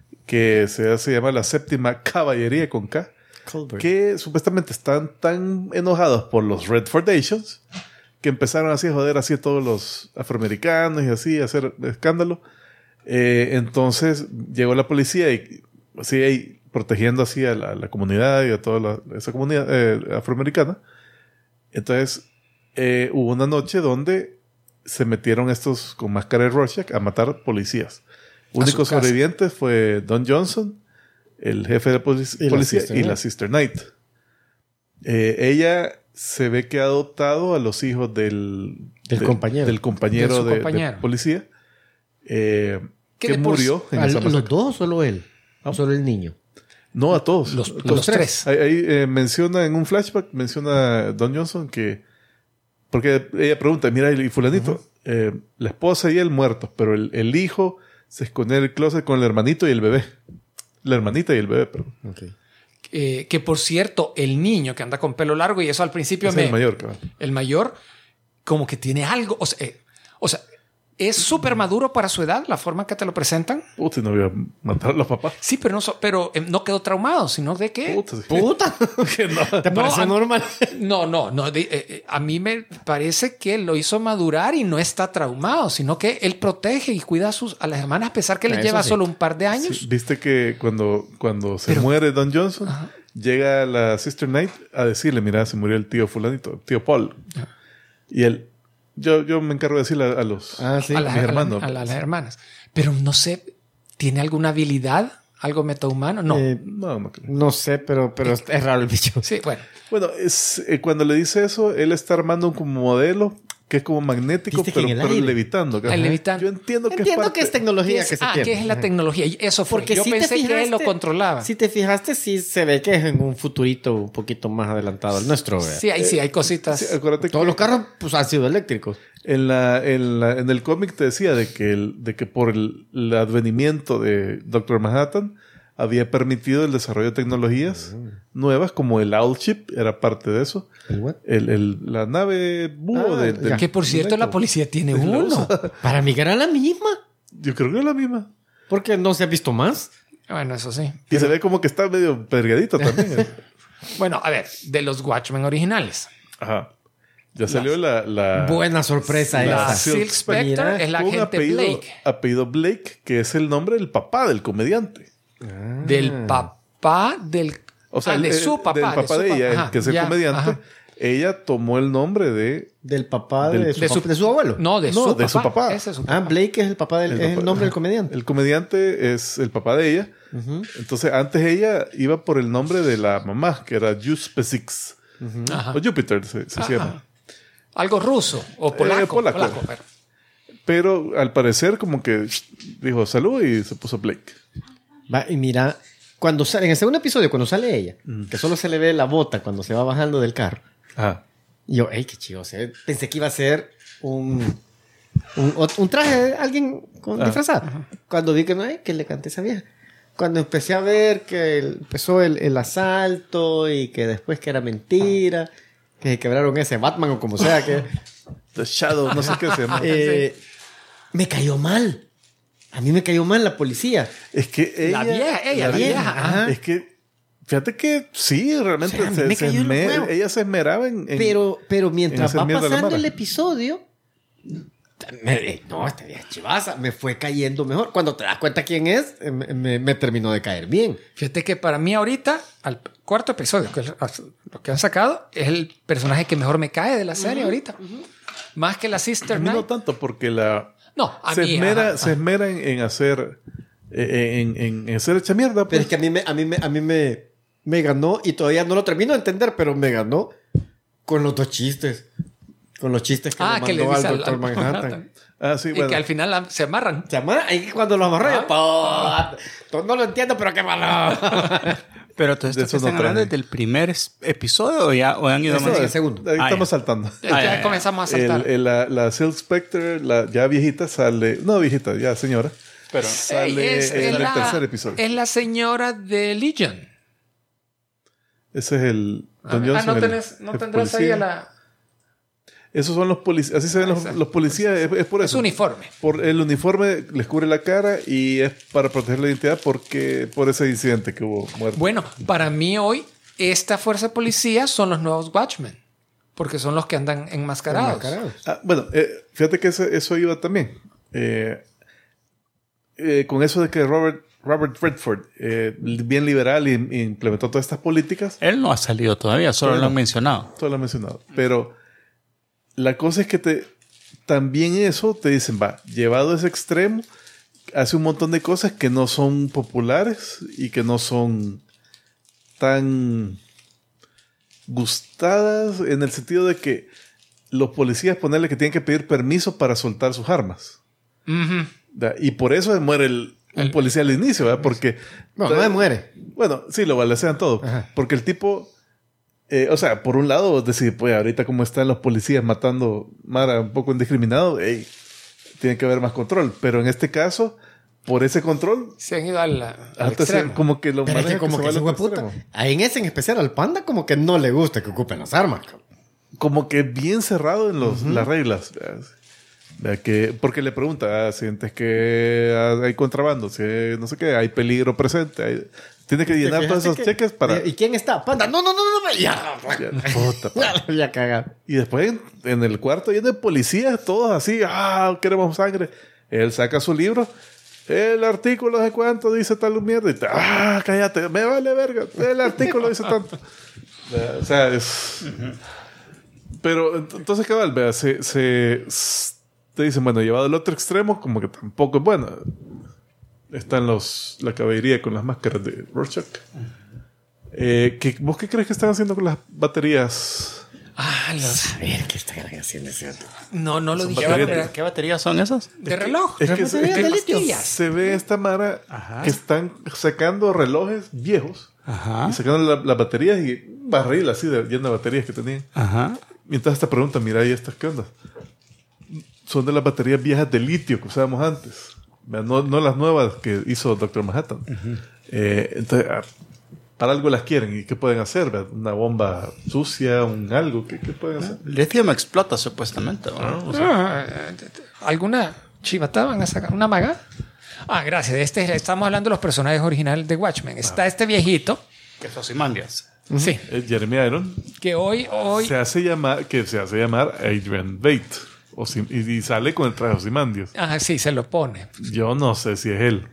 se llama la Séptima Caballería con K, Colbert. que supuestamente están tan enojados por los Redfordations que empezaron así a joder así a todos los afroamericanos y así a hacer escándalo. Entonces llegó la policía y así ahí protegiendo así a la comunidad y a toda esa comunidad afroamericana. Entonces hubo una noche donde se metieron estos con máscara de Rorschach a matar policías. Único casa. sobreviviente fue Don Johnson, el jefe de Y la policía, Sister y Night. la Sister Night. Ella se ve que ha adoptado a los hijos del compañero. del compañero De su de compañero. policía, que de por murió en esa ¿Los masacre. dos o solo él? ¿O solo el niño? No, a todos. Los Todos. tres. Ahí menciona en un flashback, menciona Don Johnson que... Porque ella pregunta, mira, ¿y fulanito? la esposa y él muertos, pero el hijo se esconde en el closet con el hermanito y el bebé. La hermanita y el bebé, perdón. Okay. Que por cierto, el niño que anda con pelo largo y eso al principio Es el mayor, cabrón. El mayor como que tiene algo, o sea, es súper maduro para su edad, la forma que te lo presentan. Puta, no voy a matar a los papás. Sí, pero no quedó traumado, sino de que... Puta, sí. ¡Puta! Que no. ¿Te parece normal? No. A mí me parece que lo hizo madurar y no está traumado, sino que él protege y cuida a las hermanas a pesar que les Eso lleva sí. solo un par de años. Sí, viste que cuando se muere Don Johnson, llega la Sister Knight a decirle, mira, se murió el tío fulanito, tío Paul. Y él, yo me encargo de decirle a los Sí. A mis hermanos. las hermanas. Pero no sé, ¿tiene alguna habilidad? ¿Algo metahumano? No. No creo. No sé, pero es raro el bicho. Sí, bueno. Bueno, cuando le dice eso, él está armando un como modelo que es como magnético, ¿Viste que pero, en el pero aire? levitando. Ajá. Levitando. Yo entiendo que Entiendo es parte... que es tecnología que se tiene. ¿Qué es la tecnología? Y eso fue. Porque Yo si te pensé que él lo fijaste- controlaba. Si te fijaste, sí se ve que es en un futurito un poquito más adelantado al nuestro. ¿verdad? Sí, hay cositas. Sí, acuérdate Todos que los carros pues, han sido eléctricos. en el cómic te decía de que por el advenimiento de Doctor Manhattan había permitido el desarrollo de tecnologías nuevas, como el Owl Chip, era parte de eso. ¿El what? La nave búho ya. Que por cierto, la policía tiene uno. Para mí que era la misma. Yo creo que es la misma. Porque no se ha visto más. Bueno, eso sí. Y se ve como que está medio pergadito también. Bueno, a ver, de los Watchmen originales. Ajá. Ya salió la Buena sorpresa la esa. Silk Silk Spectre Mira, es la con agente Blake. apellido Blake, que es el nombre del papá del comediante. Del papá del... O sea, de su papá. del papá de ella, Ajá, que es el ya, comediante. ajá. Ella tomó el nombre de... Del papá Del- de su abuelo. No, de No, su de papá. su papá. Ese es su papá. Blake es el papá del, es el papá. nombre del comediante. El comediante es el papá de ella. Entonces, antes ella iba por el nombre de la mamá, que era Juspesix. Ajá. O Jupiter se llama. Algo ruso o polaco. polaco. Pero- Pero al parecer como que dijo salud y se puso Blake. Va, y mira, cuando sale, en el segundo episodio, cuando sale ella, que solo se le ve la bota cuando se va bajando del carro. Ajá. Y yo, ey, qué chido. Pensé que iba a ser un traje de alguien disfrazado. Cuando vi que no, que le canté a esa vieja. Cuando empecé a ver que empezó el asalto y que después que era mentira, que se quebraron ese Batman o como sea que... The Shadow, no sé qué se llama. me cayó mal. A mí me cayó mal la policía. Es que ella... la vieja. Ajá. Es que... Fíjate que sí, realmente O sea, me cayó en los huevos. ella se esmeraba en... Pero mientras hacer va mierda a la pasando mara. el episodio, esta vieja chivaza me fue cayendo mejor. Cuando te das cuenta quién es, me terminó de caer bien. Fíjate que para mí ahorita, al cuarto episodio, que es lo que han sacado, es el personaje que mejor me cae de la serie ahorita. Más que la Sister A mí no Knight. tanto porque la... No, a se mí. esmera, ajá, se esmera en hacer... En hacer hecha mierda. Pero Pues. es que a mí me ganó y todavía no lo termino de entender, pero me ganó con los dos chistes. Con los chistes que le que le mandó dice al al Doctor Manhattan. Ah, sí, Y bueno. que al final se amarran. Se amarra, ahí cuando lo amarró, yo, no lo entiendo, pero qué malo. Pero todo De esto eso que están no hablando traje. es del primer episodio o han ido Ese más. es el segundo. Ahí Ah, estamos ya. saltando. Ya comenzamos a saltar. La Silk Spectre, la ya viejita, sale... No, viejita, ya señora. Pero Sale en el tercer episodio. Es la señora de Legion. Ese es el... Don Johnson, no, el tendrás ahí policía. a la... Esos son los policías. Así se ven los policías. Es por Es eso. uniforme. Por el uniforme les cubre la cara y es para proteger la identidad porque por ese incidente que hubo muerto. Bueno, para mí hoy, esta fuerza de policía son los nuevos Watchmen. Porque son los que andan enmascarados. Ah, bueno, fíjate que eso iba también. Con eso de que Robert Redford, bien liberal, y implementó todas estas políticas. él no ha salido todavía, solo lo han mencionado. Todo lo he mencionado. Pero la cosa es que también eso te dicen, va, llevado a ese extremo, hace un montón de cosas que no son populares y que no son tan gustadas en el sentido de que los policías ponerle que tienen que pedir permiso para soltar sus armas. Ujú. ¿Verdad? Y por eso muere un policía al inicio, ¿verdad? Porque... No me muere. Bueno, sí, lo balancean todo. Ajá. Porque el tipo O sea, por un lado, vos decís, pues ahorita como están los policías matando Mara un poco indiscriminado, tiene que haber más control. Pero en este caso, por ese control, Se han ido al hasta extremo. como que lo Pero es maneja que como se que va ese al otro hueputa, extremo. en ese en especial al panda como que no le gusta que ocupen las armas. Cabrón. Como que bien cerrado en las reglas. Vea que, porque le pregunta, sientes que hay contrabando, si no sé qué, hay peligro presente, tiene que llenar todos esos cheques para... ¿Y quién está? Panda. No. Ya. Puta, pa. Ya cagado. Y después en el cuarto lleno de policías, todos así, queremos sangre. Él saca su libro, el artículo de cuánto dice tal mierda, y cállate, me vale verga, el artículo dice tanto. O sea, es... Pero entonces, cabal, vea, te dicen, bueno, llevado al otro extremo, como que tampoco es bueno. Están la caballería con las máscaras de Rorschach. ¿Vos qué crees que están haciendo con las baterías? A ver qué están haciendo ese No lo dije. baterías. ¿Qué baterías son esas? De reloj. Es que, baterías de litio. se ve esta mara que están sacando relojes viejos y sacando las baterías y un barril así lleno de baterías que tenían. Ajá. Mientras esta pregunta, mira, ¿y estas qué onda? Son de las baterías viejas de litio que usábamos antes. No las nuevas que hizo Dr. Manhattan. Entonces, para algo las quieren. ¿Y qué pueden hacer? ¿Verdad? Una bomba sucia, algo. ¿Qué pueden hacer? Lithium explota supuestamente. ¿no? ¿Alguna chivata van a sacar? ¿Una maga? Gracias. Estamos hablando de los personajes originales de Watchmen. Está este viejito. Que es Ozymandias. Sí. Jeremy Iron Que hoy se hace llamar Adrian Bate. Y sale con el traje de Ozymandias. sí, se lo pone. Yo no sé si es él.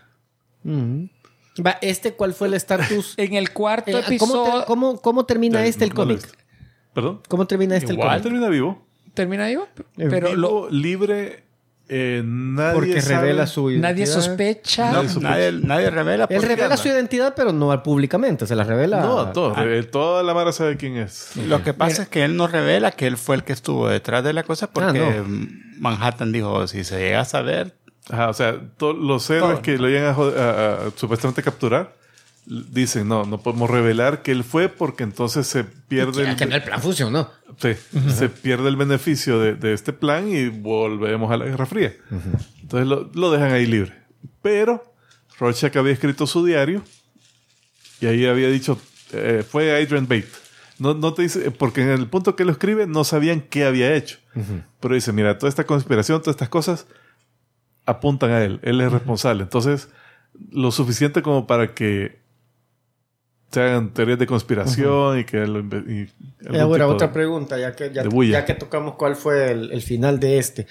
Va, ¿cuál fue el estatus? En el cuarto episodio... ¿Cómo termina el No cómic? ¿Perdón? ¿Cómo termina el cómic? Termina vivo. ¿Termina ahí? Pero Vivo, libre. Nadie Porque sabe. revela su identidad. nadie sospecha. Nadie revela. Él revela su identidad, pero no públicamente. Se la revela. No, a todos. Toda la mara sabe quién es. Lo que pasa es que él no revela que él fue el que estuvo detrás de la cosa porque no. Manhattan dijo, si se llega a saber... O sea, los héroes que lo llegan a supuestamente capturar dicen, no podemos revelar que él fue porque entonces se pierde Que el plan funcionó. Sí, se pierde el beneficio de este plan y volvemos a la Guerra Fría. Entonces lo dejan ahí libre. Pero Rorschach había escrito su diario y ahí había dicho, fue Adrian Bate. No te dice, porque en el punto que lo escribe no sabían qué había hecho. Pero dice, mira, toda esta conspiración, todas estas cosas apuntan a él. Él es responsable. Entonces, lo suficiente como para que se hagan teorías de conspiración y que Ahora, otra pregunta, ya que tocamos cuál fue el final de este.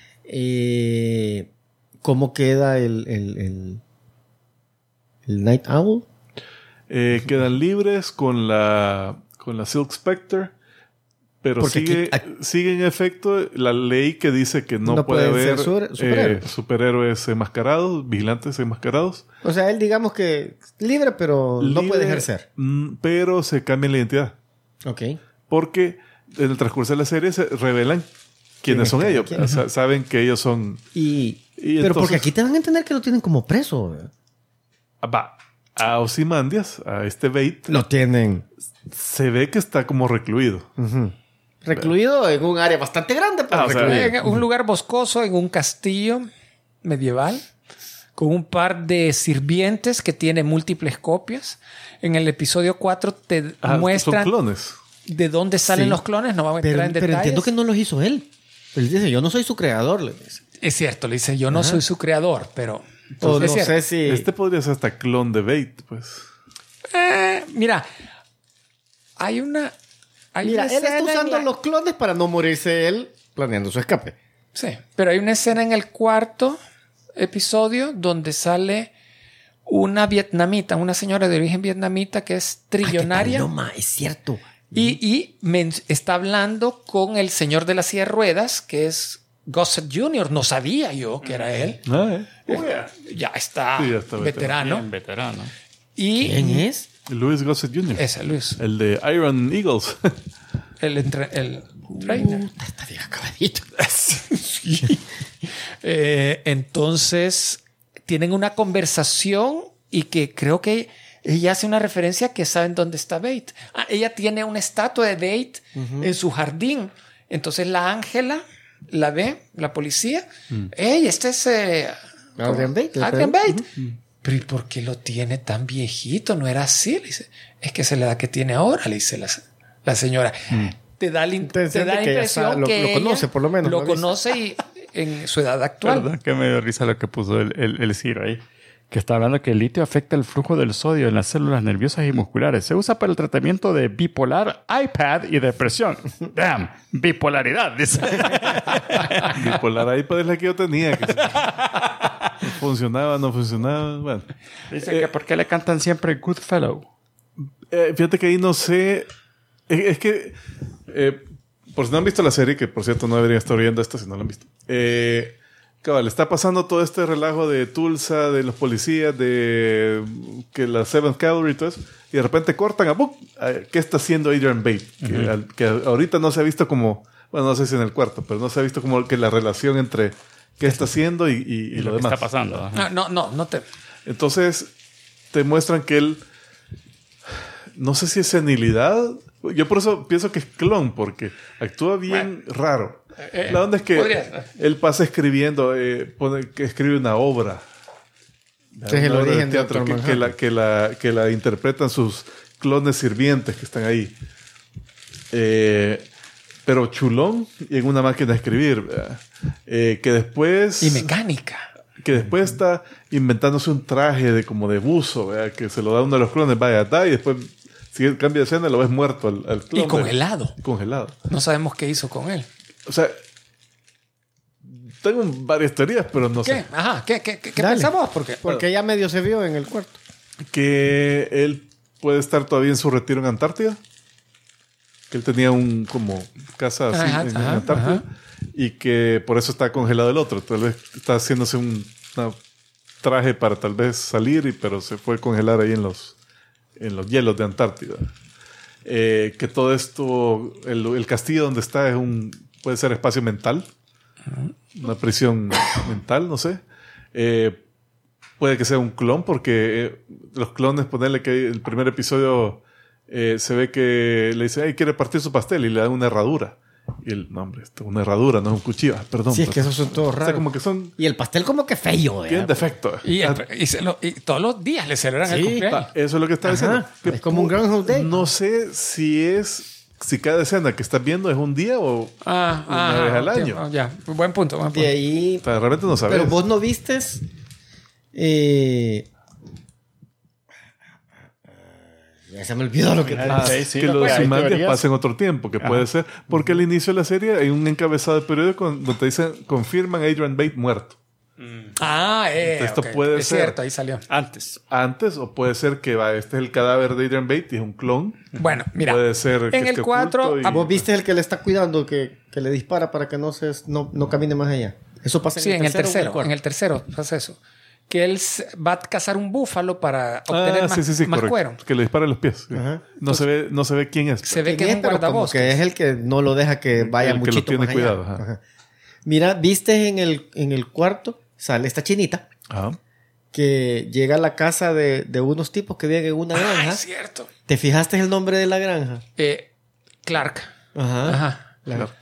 ¿Cómo queda el Night Owl? Quedan libres con la Silk Spectre, pero Porque sigue en efecto la ley que dice que no puede pueden haber ser superhéroes enmascarados, vigilantes enmascarados. O sea, él digamos que libre, pero no Libre, puede ejercer. Pero se cambia la identidad. Ok. Porque en el transcurso de la serie se revelan quiénes son ellos. Saben que ellos son... Pero entonces, porque aquí te van a entender que lo tienen como preso. ¿Verdad? Va. A Ozymandias, a este Bate, Lo tienen se ve que está como recluido. recluido en un área bastante grande, pero o sea, recluido. En un lugar boscoso, en un castillo medieval, con un par de sirvientes que tiene múltiples copias. En el episodio 4 te muestran Son clones. de dónde salen Sí. los clones. No vamos a Pero entrar en detalles. entiendo que no los hizo él. Él dice, yo no soy su creador. Le dice. Es cierto, le dice, yo no soy su creador, pero... O es no cierto. sé si... Este podría ser hasta clon de Bate, pues. Mira, hay una Mira, él está escena en usando la- los clones para no morirse él planeando su escape. Sí, pero hay una escena en el cuarto episodio donde sale una vietnamita, una señora de origen vietnamita que es trillonaria Paloma, es cierto. y está hablando con el señor de la silla de ruedas, que es Gossett Jr. No sabía yo que era él. Ya está, Sí, ya está veterano. Bien veterano. Y ¿Quién es? Louis Gossett Jr. ese Luis, El de Iron Eagles. el trainer. Está bien acabadito. Entonces tienen una conversación y que creo que ella hace una referencia que saben dónde está Bate. Ella tiene una estatua de Bate en su jardín. Entonces la Ángela la ve, la policía. ¡Ey, este es Adrian Bate. Adrian Bate! Pero ¿y por qué lo tiene tan viejito? No era así. Le dice, es que esa es la edad que tiene ahora, le dice la señora. Te da la impresión que lo conoce, por lo menos. Lo conoce y en su edad actual. ¿Verdad? Que me dio risa lo que puso el Ciro ahí. Que está hablando que el litio afecta el flujo del sodio en las células nerviosas y musculares. Se usa para el tratamiento de bipolar, iPad y depresión. Damn, bipolaridad, dice. Bipolar iPad es la que yo tenía. Que funcionaba, no funcionaba. Bueno. Dice que ¿por qué le cantan siempre Goodfellow? Fíjate que ahí no sé. Es que, por si no han visto la serie, que por cierto no deberían estar viendo esto si no la han visto. Cabal, está pasando todo este relajo de Tulsa, de los policías, de que la 7th Cavalry y todo eso, y de repente cortan a ¿qué está haciendo Adrian Bate? Que ahorita no se ha visto como, bueno, no sé si en el cuarto, pero no se ha visto como que la relación entre qué está haciendo y lo demás. ¿Qué está pasando? No te... Entonces, te muestran que él, no sé si es senilidad, yo por eso pienso que es clon, porque actúa bien raro. La onda es que él pasa escribiendo, que escribe una obra. Que es el origen de teatro, que la interpretan sus clones sirvientes que están ahí. Pero chulón y en una máquina de escribir. Que después... Y mecánica. Que después está inventándose un traje como de buzo, ¿verdad? Que se lo da uno de los clones, y después sigue, cambia de escena y lo ves muerto al clon. Y congelado. Congelado. No sabemos qué hizo con él. O sea, tengo varias teorías, pero no sé. Ajá, ¿qué pensamos? Porque ya medio se vio en el cuarto. Que él puede estar todavía en su retiro en Antártida. Que él tenía un como casa así en Antártida. Y que por eso está congelado el otro. Tal vez está haciéndose un traje para tal vez salir, pero se fue a congelar ahí en los hielos de Antártida. Que todo esto, el castillo donde está puede ser espacio mental. Una prisión mental, no sé. Puede que sea un clon, porque los clones, ponerle que el primer episodio se ve que le dice, quiere partir su pastel, y le dan una herradura. Y el nombre, una herradura, no es un cuchillo. Perdón. Sí, es que esos son todos raros. O sea, como que son... Y el pastel como que feo. Tienen defecto. Y todos los días le celebran el cumpleaños. Eso es lo que está diciendo. Es como un Groundhog Day. No sé si cada escena que estás viendo es un día o una vez al año. Ya, buen punto. Y ahí... O sea, realmente no sabes. Pero vos no vistes... Ya se me olvidó lo que... Que lo de Simandia pasa en otro tiempo, que puede ser. Porque al inicio de la serie hay un encabezado de periódico donde te dicen, confirman a Adrian Bate muerto. Esto puede es ser cierto, ahí salió. Antes, o puede ser que este es el cadáver de Adrian Bate y es un clon. Bueno, mira, puede ser que en el 4... ¿Vos viste el que le está cuidando, que le dispara para que no camine más allá? Eso pasa en el tercero. En el tercero pasa eso. Que él va a cazar un búfalo para obtener más cuero. Que le dispara en los pies. No se ve quién es. Se ve que es un guardabosques. Que es el que no lo deja que vaya el muchito que lo tiene más cuidado. allá. Mira, viste en el cuarto, sale esta chinita que llega a la casa de unos tipos que viven en una granja. Es cierto. ¿Te fijaste el nombre de la granja? Clark. Ajá.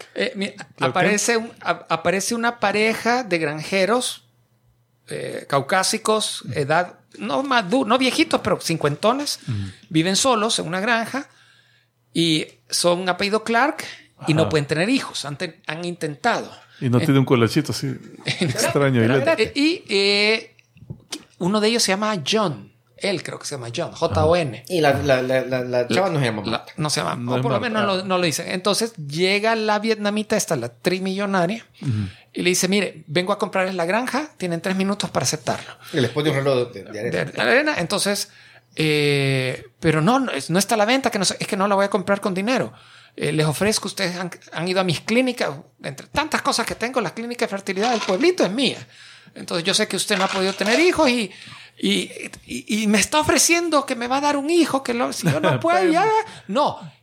Aparece una pareja de granjeros caucásicos, edad no viejitos, pero cincuentones. Viven solos en una granja y son apellido Clark y no pueden tener hijos. Han intentado. Y no tiene un colachito así extraño. Y uno de ellos se llama John. Él creo que se llama John. J-O-N. Y la chava no se llama Marta. No se llama. O por lo menos no lo dicen. Entonces llega la vietnamita esta, la trimillonaria, y le dice, mire, vengo a comprarles la granja, tienen 3 minutos para aceptarlo. Y les pone un reloj de arena. Entonces, pero no está a la venta, es que no la voy a comprar con dinero. Les ofrezco, ustedes han ido a mis clínicas, entre tantas cosas que tengo, la clínica de fertilidad del pueblito es mía. Entonces yo sé que usted no ha podido tener hijos y me está ofreciendo que me va a dar un hijo, si yo no puedo, ya. No,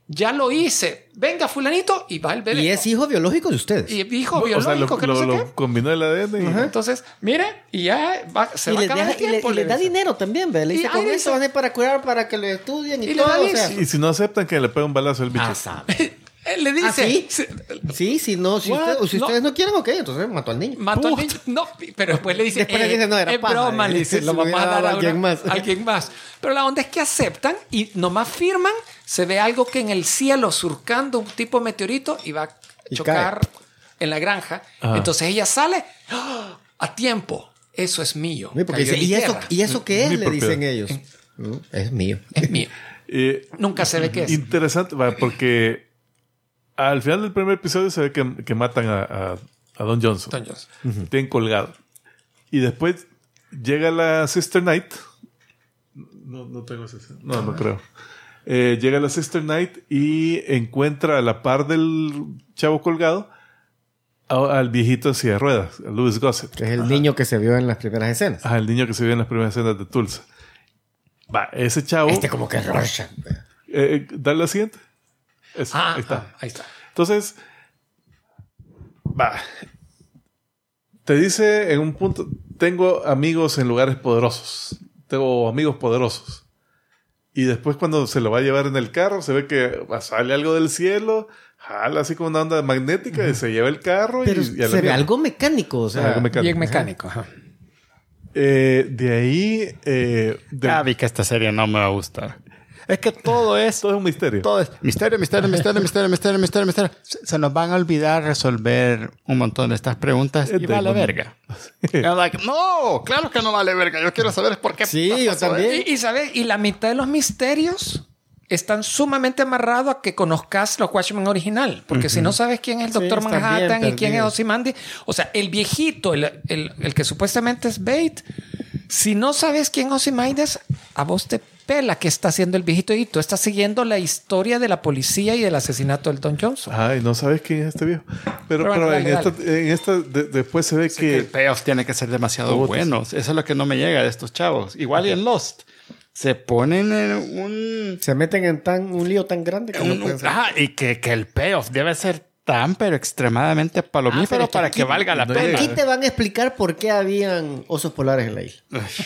ya lo hice. Venga, fulanito, y va el bebé. Y es hijo biológico de ustedes. Y hijo O sea, biológico, que no sé qué. lo combinó el ADN. Entonces, mire, y ya se Y va a les, acabar deja- el tiempo. y les da dinero también, ¿ve? Le Y dice, ahí con dice- eso van a ir para cuidar, para que lo estudien y, Y le todo. da O sea, 10. Y si no aceptan, que le pegue un balazo al bicho. ah, sabe. Él le dice... ¿Ah, sí? se- Sí, si no, si, What? usted- si No. ustedes no quieren, ok, entonces mató al niño. Mató al niño. No, pero después le dice... Después le dice, no, era es paja, broma, le dice, se lo lo vamos a hubiera dar dado a a alguien más. alguien más. Pero la onda es que aceptan y nomás firman, se ve algo que en el cielo surcando un tipo de meteorito y va a Y chocar en la granja. Entonces ella sale ¡ah! A tiempo. Eso es mío. Sí, porque Cayó dice, en mi ¿y eso, tierra. ¿y eso qué es? Mi Le propiedad. dicen ellos. Es mío. Es mío. Eh, Nunca se ve qué es. Interesante, va, porque al final del primer episodio se ve que matan a Don Johnson. Don Johnson. Tienen colgado. Y después llega la Sister Knight. No tengo ese. No creo. Llega la Sister Knight y encuentra a la par del chavo colgado al viejito en silla de ruedas, a Louis Gossett. Que es el niño que se vio en las primeras escenas. El niño que se vio en las primeras escenas de Tulsa. Va, ese chavo. Como que Rorschach. Dale la siguiente. Eso, ahí está. Ahí está. Entonces, va. Te dice en un punto, tengo amigos en lugares poderosos. Tengo amigos poderosos. Y después cuando se lo va a llevar en el carro, se ve que sale algo del cielo, jala así como una onda magnética y se lleva el carro. Pero y a la se ve mierda. algo mecánico. O sea, Algo mecánico. Bien mecánico. Ajá. De ahí... Ya vi que esta serie no me va a gustar. Es que todo es... todo es un misterio. Todo es misterio. Se nos van a olvidar resolver un montón de estas preguntas y Es vale Damon. verga. I'm like, no, claro que no vale verga. Yo quiero saber por qué. Sí, yo también. Y la mitad de los misterios están sumamente amarrados a que conozcas los Watchmen original. Porque si no sabes quién es el Doctor están bien Manhattan y quién es perdidos. Ozymandias, o sea, el viejito, el que supuestamente es Bate, si no sabes quién es Ozymandias, a vos te pela que está haciendo el viejito y tú estás siguiendo la historia de la policía y del asesinato del Don Johnson. Ay, no sabes quién es este viejo. Pero bueno, dale, en esta después se ve Que el que... payoff tiene que ser demasiado Puta, bueno. Eso es lo que no me llega de estos chavos. Igual y en Lost. Se ponen en un... se meten en un lío tan grande que no pueden salir. y que el payoff debe ser tan, pero extremadamente palomífero pero es que para aquí- que valga la no pena. Aquí te van a explicar por qué habían osos polares en la isla.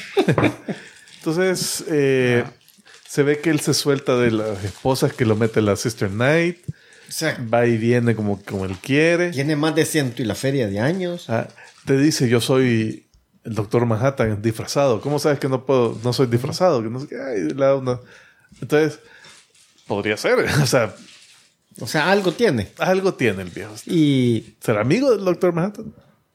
Entonces, se ve que él se suelta de las esposas que lo mete la Sister Knight. O sea, Va y viene como él quiere. tiene más de 100 y la feria de años. Te dice, yo soy el Doctor Manhattan disfrazado. ¿Cómo sabes que no soy disfrazado? Que no sé qué. Ay, le da una... Entonces, podría ser. O sea, algo tiene. Algo tiene el viejo. Y, ¿Será amigo del Doctor Manhattan?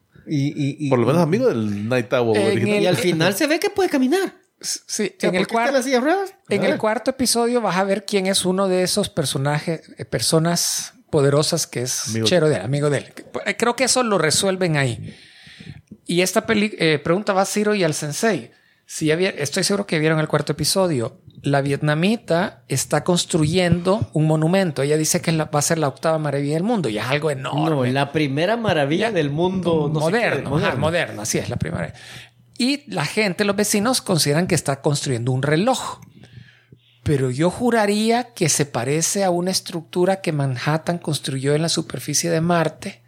y Por lo menos amigo del Night Owl En original. y al final se ve que puede caminar. Sí, O sea, en el ¿por qué está en la silla de ruedas? En A el ver. cuarto episodio vas a ver quién es uno de esos personas poderosas que es amigo de él. Creo que eso lo resuelven ahí. Y esta pregunta va a Ciro y al Sensei. Estoy seguro que vieron el cuarto episodio. La vietnamita está construyendo un monumento. Ella dice que va a ser la octava maravilla del mundo y es algo enorme. No, la primera maravilla Ya. del mundo no sé qué, Moderno, así es la primera. Y la gente, los vecinos, consideran que está construyendo un reloj. Pero yo juraría que se parece a una estructura que Manhattan construyó en la superficie de Marte,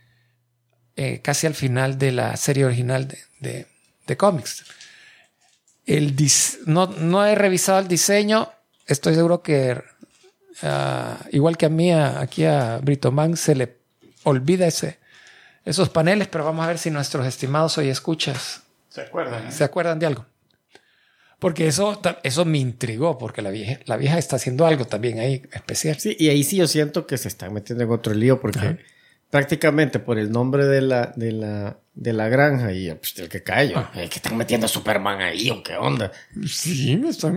casi al final de la serie original de cómics. No he revisado el diseño. Estoy seguro que, igual que a mí, aquí a Britoman se le olvida esos paneles, pero vamos a ver si nuestros estimados hoy escuchas se acuerdan de algo. Porque eso me intrigó, porque la vieja está haciendo algo también ahí especial. Sí, y ahí sí yo siento que se están metiendo en otro lío porque prácticamente por el nombre de la granja y pues, el que cae yo, que están metiendo a Superman ahí o qué onda. Sí, me están...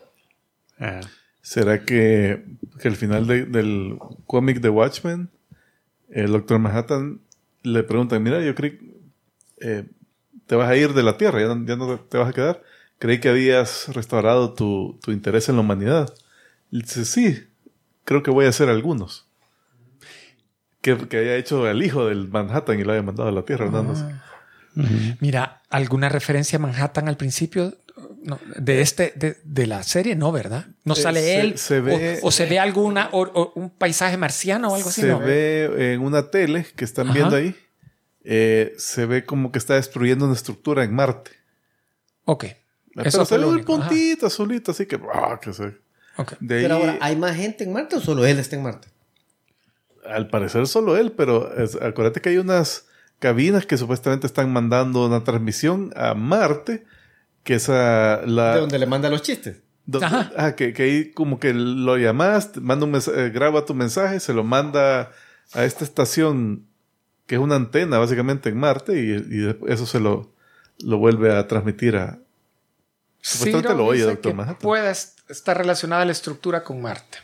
¿Será que al final del cómic de Watchmen, el Doctor Manhattan le pregunta, mira, yo creí te vas a ir de la Tierra, ya no te vas a quedar? Creí que habías restaurado tu interés en la humanidad. Y dice, sí, creo que voy a hacer algunos. Que haya hecho el hijo del Manhattan y lo haya mandado a la Tierra. Mira, ¿alguna referencia a Manhattan al principio? de la serie, no, ¿verdad? No sale él. Se ve, o se ve alguna o un paisaje marciano o algo así. Se ve en una tele que están viendo ahí. Se ve como que está destruyendo una estructura en Marte. Ok. Pero se ve un puntito azulito, así que... Okay. Pero ahora, ¿hay más gente en Marte o solo él está en Marte? Al parecer solo él, pero acuérdate que hay unas cabinas que supuestamente están mandando una transmisión a Marte, que es de donde le manda los chistes. Que ahí como que lo llamas, graba tu mensaje, se lo manda a esta estación que es una antena básicamente en Marte y eso se lo vuelve a transmitir a... Supuestamente lo oye, Doctor Manhattan. Puede estar relacionada la estructura con Marte.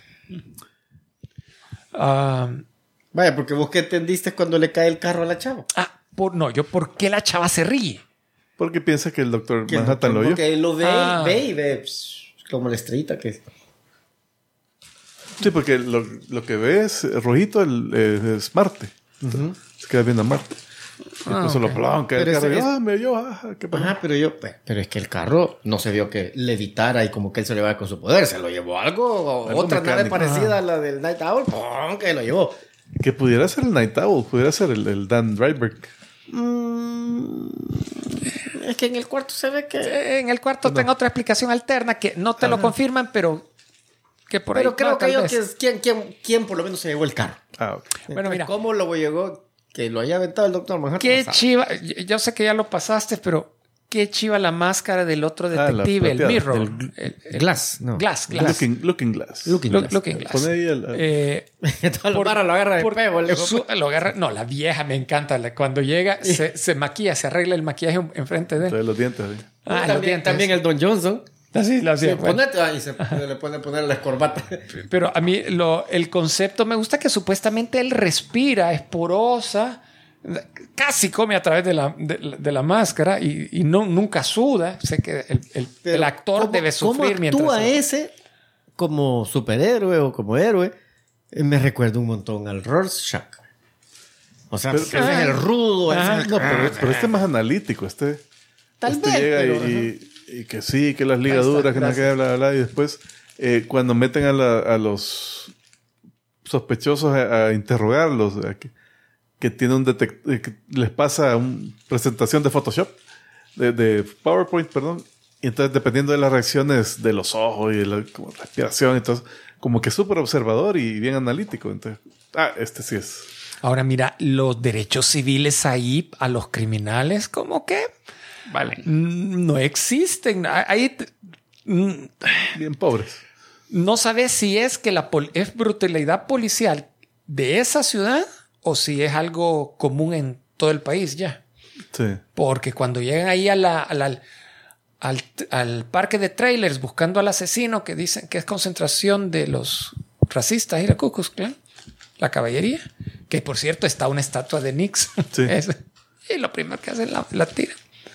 Vaya, porque vos qué entendiste cuando le cae el carro a la chava. ¿Por qué la chava se ríe? Porque piensa que el Doctor Manhattan lo oyó. Porque él lo ve y ve como la estrellita que es. Sí, porque lo que ve es rojito, es Marte. Se queda viendo a Marte. Incluso lo plonca el carro. Me oyó. ¿Qué pasa? Pero es que el carro no se vio que levitara y como que él se lo llevaba con su poder. Se lo llevó algo otra nave parecida a la del Night Owl. Que lo llevó. Que pudiera ser el Night Owl, pudiera ser el Dan Dreiberg. Es que en el cuarto se ve que... En el cuarto tengo otra explicación alterna que no te lo confirman, pero que por ahí... Pero creo que es quién por lo menos se llevó el carro. Okay. Bueno, mira. ¿Cómo lo llegó? Que lo haya aventado el Doctor Manhattan. Qué chiva... Yo sé que ya lo pasaste, pero... Qué chiva la máscara del otro detective, el Mirror. El Glass, no. Glass. Looking Glass. Looking Glass. Pone ahí lo agarra de pego. Lo agarra... No, la vieja me encanta. Cuando llega, se maquilla, se arregla el maquillaje enfrente de él. Los dientes. Los dientes. También el Don Johnson. Así lo hacía. Y se le pone a poner la corbata. Pero a mí el concepto me gusta que supuestamente él respira, es porosa... Casi come a través de la máscara y nunca suda. Sé que el actor debe sufrir mientras... ¿Cómo actúa ese como superhéroe o como héroe? Me recuerda un montón al Rorschach. O sea, ese es el rudo. Pero este es más analítico. Tal vez. Llega y que sí, que las ligaduras, que no queda, bla, bla, bla. Y después, cuando meten a los sospechosos a interrogarlos... que tiene un que les pasa una presentación de Photoshop, de PowerPoint, perdón, y entonces dependiendo de las reacciones de los ojos y de la respiración, entonces como que súper observador y bien analítico. Entonces, sí es. Ahora mira, los derechos civiles ahí a los criminales, como que no existen. Ahí bien pobres. No sabes si es que es brutalidad policial de esa ciudad o si es algo común en todo el país ya. Sí. Porque cuando llegan ahí al parque de trailers buscando al asesino que dicen que es concentración de los racistas y la Ku Klux Klan, la caballería, que por cierto está una estatua de Nixon. Sí. Y lo primero que hacen la tira.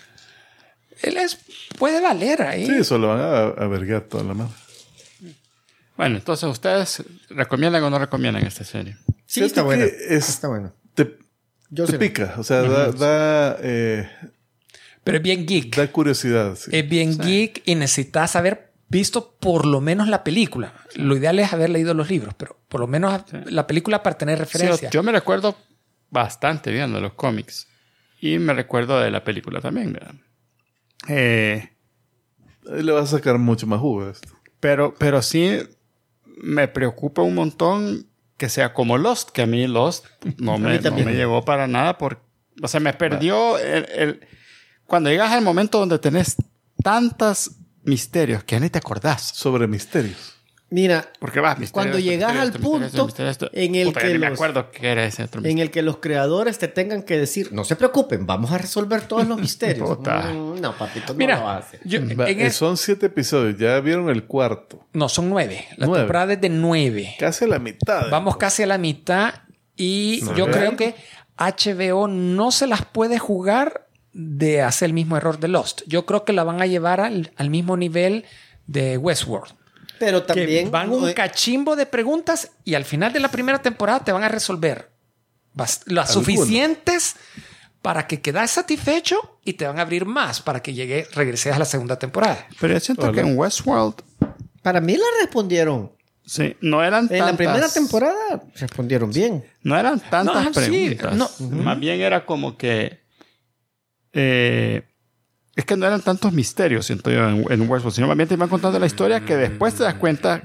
Él puede valer ahí. Sí, eso lo van a vergar toda la madre. Bueno, entonces, ¿ustedes recomiendan o no recomiendan esta serie? Sí, está bueno. Está bueno. Te pica, o sea, pero es bien geek. Da curiosidad. Sí. Es bien geek y necesitas haber visto por lo menos la película. Lo ideal es haber leído los libros, pero por lo menos la película para tener referencia. Sí, yo me recuerdo bastante viendo los cómics y me recuerdo de la película también, ¿verdad? Le vas a sacar mucho más jugo a esto. Pero sí me preocupa un montón que sea como Lost, que a mí Lost no me llegó para nada. O sea, me perdió cuando llegas al momento donde tenés tantos misterios que ya ni te acordás. Sobre misterios. Mira, porque cuando llegas al punto en el que me acuerdo que era ese otro en el que los creadores te tengan que decir, no se preocupen, vamos a resolver todos los misterios. No, papito, no lo hace. Son 7 episodios, ya vieron el cuarto. No, son 9. La temporada es de 9. Casi a la mitad. Vamos casi a la mitad y yo creo que HBO no se las puede jugar de hacer el mismo error de Lost. Yo creo que la van a llevar al mismo nivel de Westworld. Pero también que van un cachimbo de preguntas y al final de la primera temporada te van a resolver las suficientes para que quedas satisfecho y te van a abrir más para que regreses a la segunda temporada. Pero yo siento que en Westworld, Para mí la respondieron. sí, no eran En tantas... la primera temporada respondieron bien. No eran tantas No, sí, preguntas. no. Más bien era como que... es que no eran tantos misterios, siento yo, en Westworld. Sino más bien te iban contando la historia que después te das cuenta...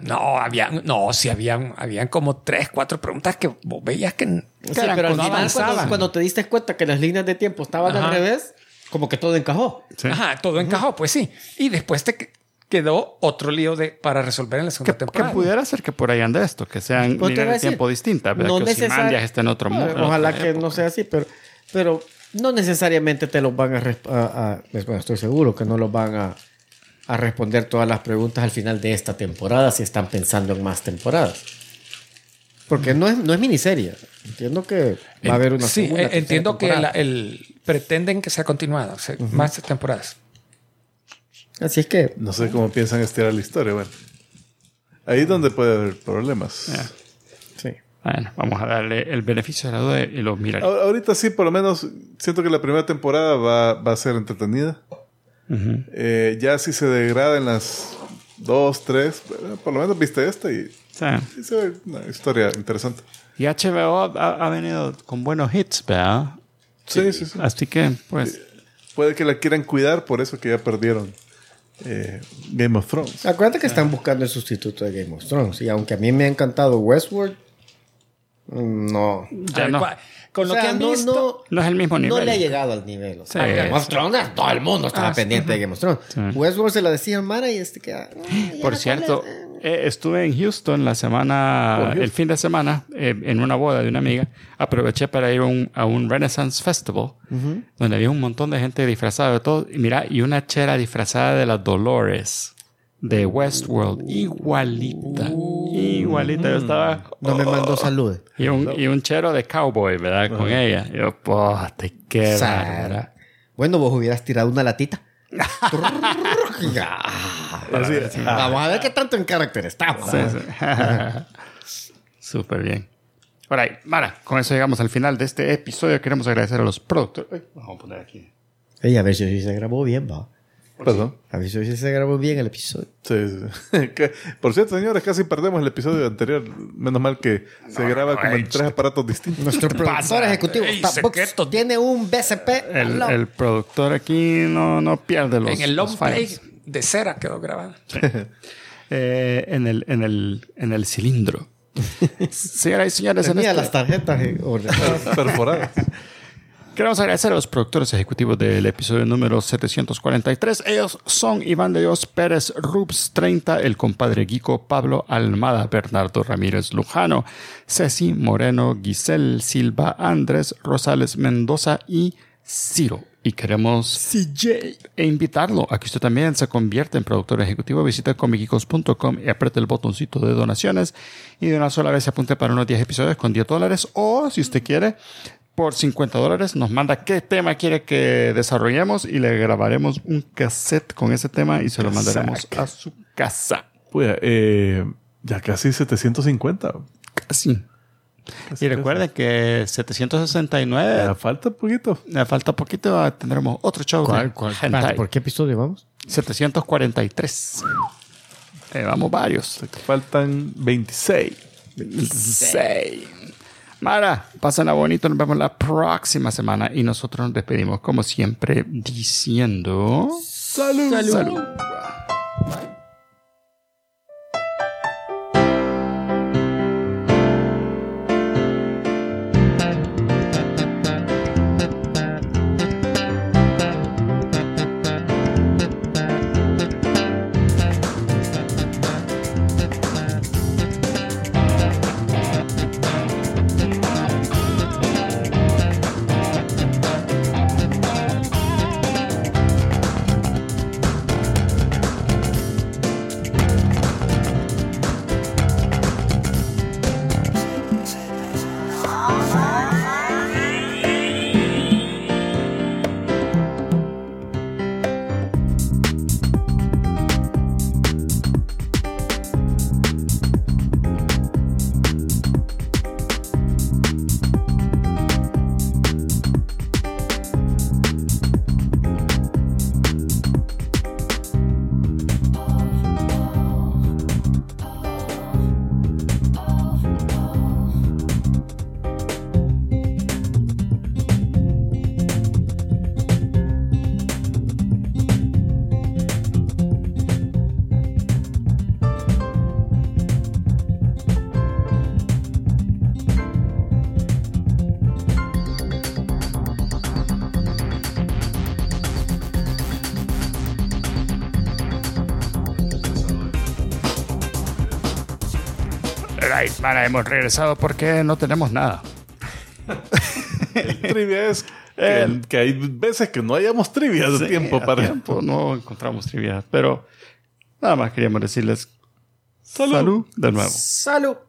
Habían como 3, 4 preguntas que vos veías que Sí, eran pero al cosas final avanzadas. cuando te diste cuenta que las líneas de tiempo estaban al revés, como que todo encajó. Sí. Ajá, todo encajó, pues sí. Y después te quedó otro lío para resolver en la segunda Que temporada. pudiera ser que por ahí ande esto, que sean Pues te voy a líneas de decir, tiempo distintas. ¿Verdad? no que Ozymandias esté en otro mundo. Ojalá que no sea así, pero no necesariamente te los van bueno, estoy seguro que no los van a responder todas las preguntas al final de esta temporada si están pensando en más temporadas. Porque no es miniserie. Entiendo que va a haber una Sí, segunda, tercera entiendo que temporada. pretenden que sea continuada, o sea, más temporadas. Así es que No sé cómo piensan estirar la historia. Bueno, ahí es donde puede haber problemas. Ya. sí. Bueno, vamos a darle el beneficio de la duda y lo miraré. Ahorita sí, por lo menos, siento que la primera temporada va a ser entretenida. Ya si se degrada en las 2, 3, por lo menos viste esta y Sí. se ve una historia interesante. Y HBO ha venido con buenos hits, ¿verdad? Sí. Así que, pues... Puede que la quieran cuidar, por eso que ya perdieron Game of Thrones. Acuérdate que están buscando el sustituto de Game of Thrones. Y aunque a mí me ha encantado Westworld, no. Ya no. Con O lo sea, que han visto, No es el mismo nivel. No le ha llegado al nivel. O sea, Sí. Game of Thrones, todo el mundo estaba pendiente de Game of Thrones. Sí. Westworld se la decía a Mara y Por cierto, estuve en Houston el fin de semana, en una boda de una amiga. Aproveché para ir a un Renaissance Festival, donde había un montón de gente disfrazada de todo. Y mira, y una chera disfrazada de las Dolores de Westworld. Igualita. Igualita. Yo estaba... No me mandó saludos. Y un chero de cowboy, ¿verdad? Con ella. Yo, te queda. Sara. Bueno, vos hubieras tirado una latita. Vamos a ver qué tanto en carácter estamos. Súper bien. All right, Mara, con eso llegamos al final de este episodio. Queremos agradecer a los productores. Ay, vamos a poner aquí. Ey, a ver si se grabó bien, va. Perdón. A ver si se grabó bien el episodio. Sí. Por cierto, señores, casi perdemos el episodio anterior. Menos mal que se graba como en 3 aparatos distintos. Nuestro productor ejecutivo Ey, Starbucks, secreto. tiene un BCP. El productor aquí no pierde los en el long los play files. de cera quedó grabado. En el cilindro. Señoras y señores, Tenía las tarjetas ordenadas. Perforadas. queremos agradecer a los productores ejecutivos del episodio número 743. Ellos son Iván de Dios Pérez, Rubs 30, el compadre Guico, Pablo Almada, Bernardo Ramírez Lujano, Ceci Moreno, Giselle Silva, Andrés Rosales Mendoza y Ciro. Y queremos invitarlo a que usted también se convierta en productor ejecutivo. Visite comicicos.com y apriete el botoncito de donaciones y de una sola vez se apunte para unos 10 episodios con $10. O si usted quiere, por $50 nos manda qué tema quiere que desarrollemos y le grabaremos un cassette con ese tema y se lo mandaremos a su casa. Pues, ya casi 750. Casi. Y recuerden que 769... Ya falta poquito. Le falta poquito, tendremos otro show. ¿Cuál? Hentai. ¿Por qué episodio vamos? 743. Vamos varios. Faltan 26. 6. Mara, pásenla bonito. Nos vemos la próxima semana. Y nosotros nos despedimos, como siempre, diciendo... ¡Salud! ¡Salud! Alright, mana, hemos regresado porque no tenemos nada. El trivia es que hay veces que no hayamos trivia de tiempo para... tiempo no encontramos trivia, pero nada más queríamos decirles salud de nuevo. Salud.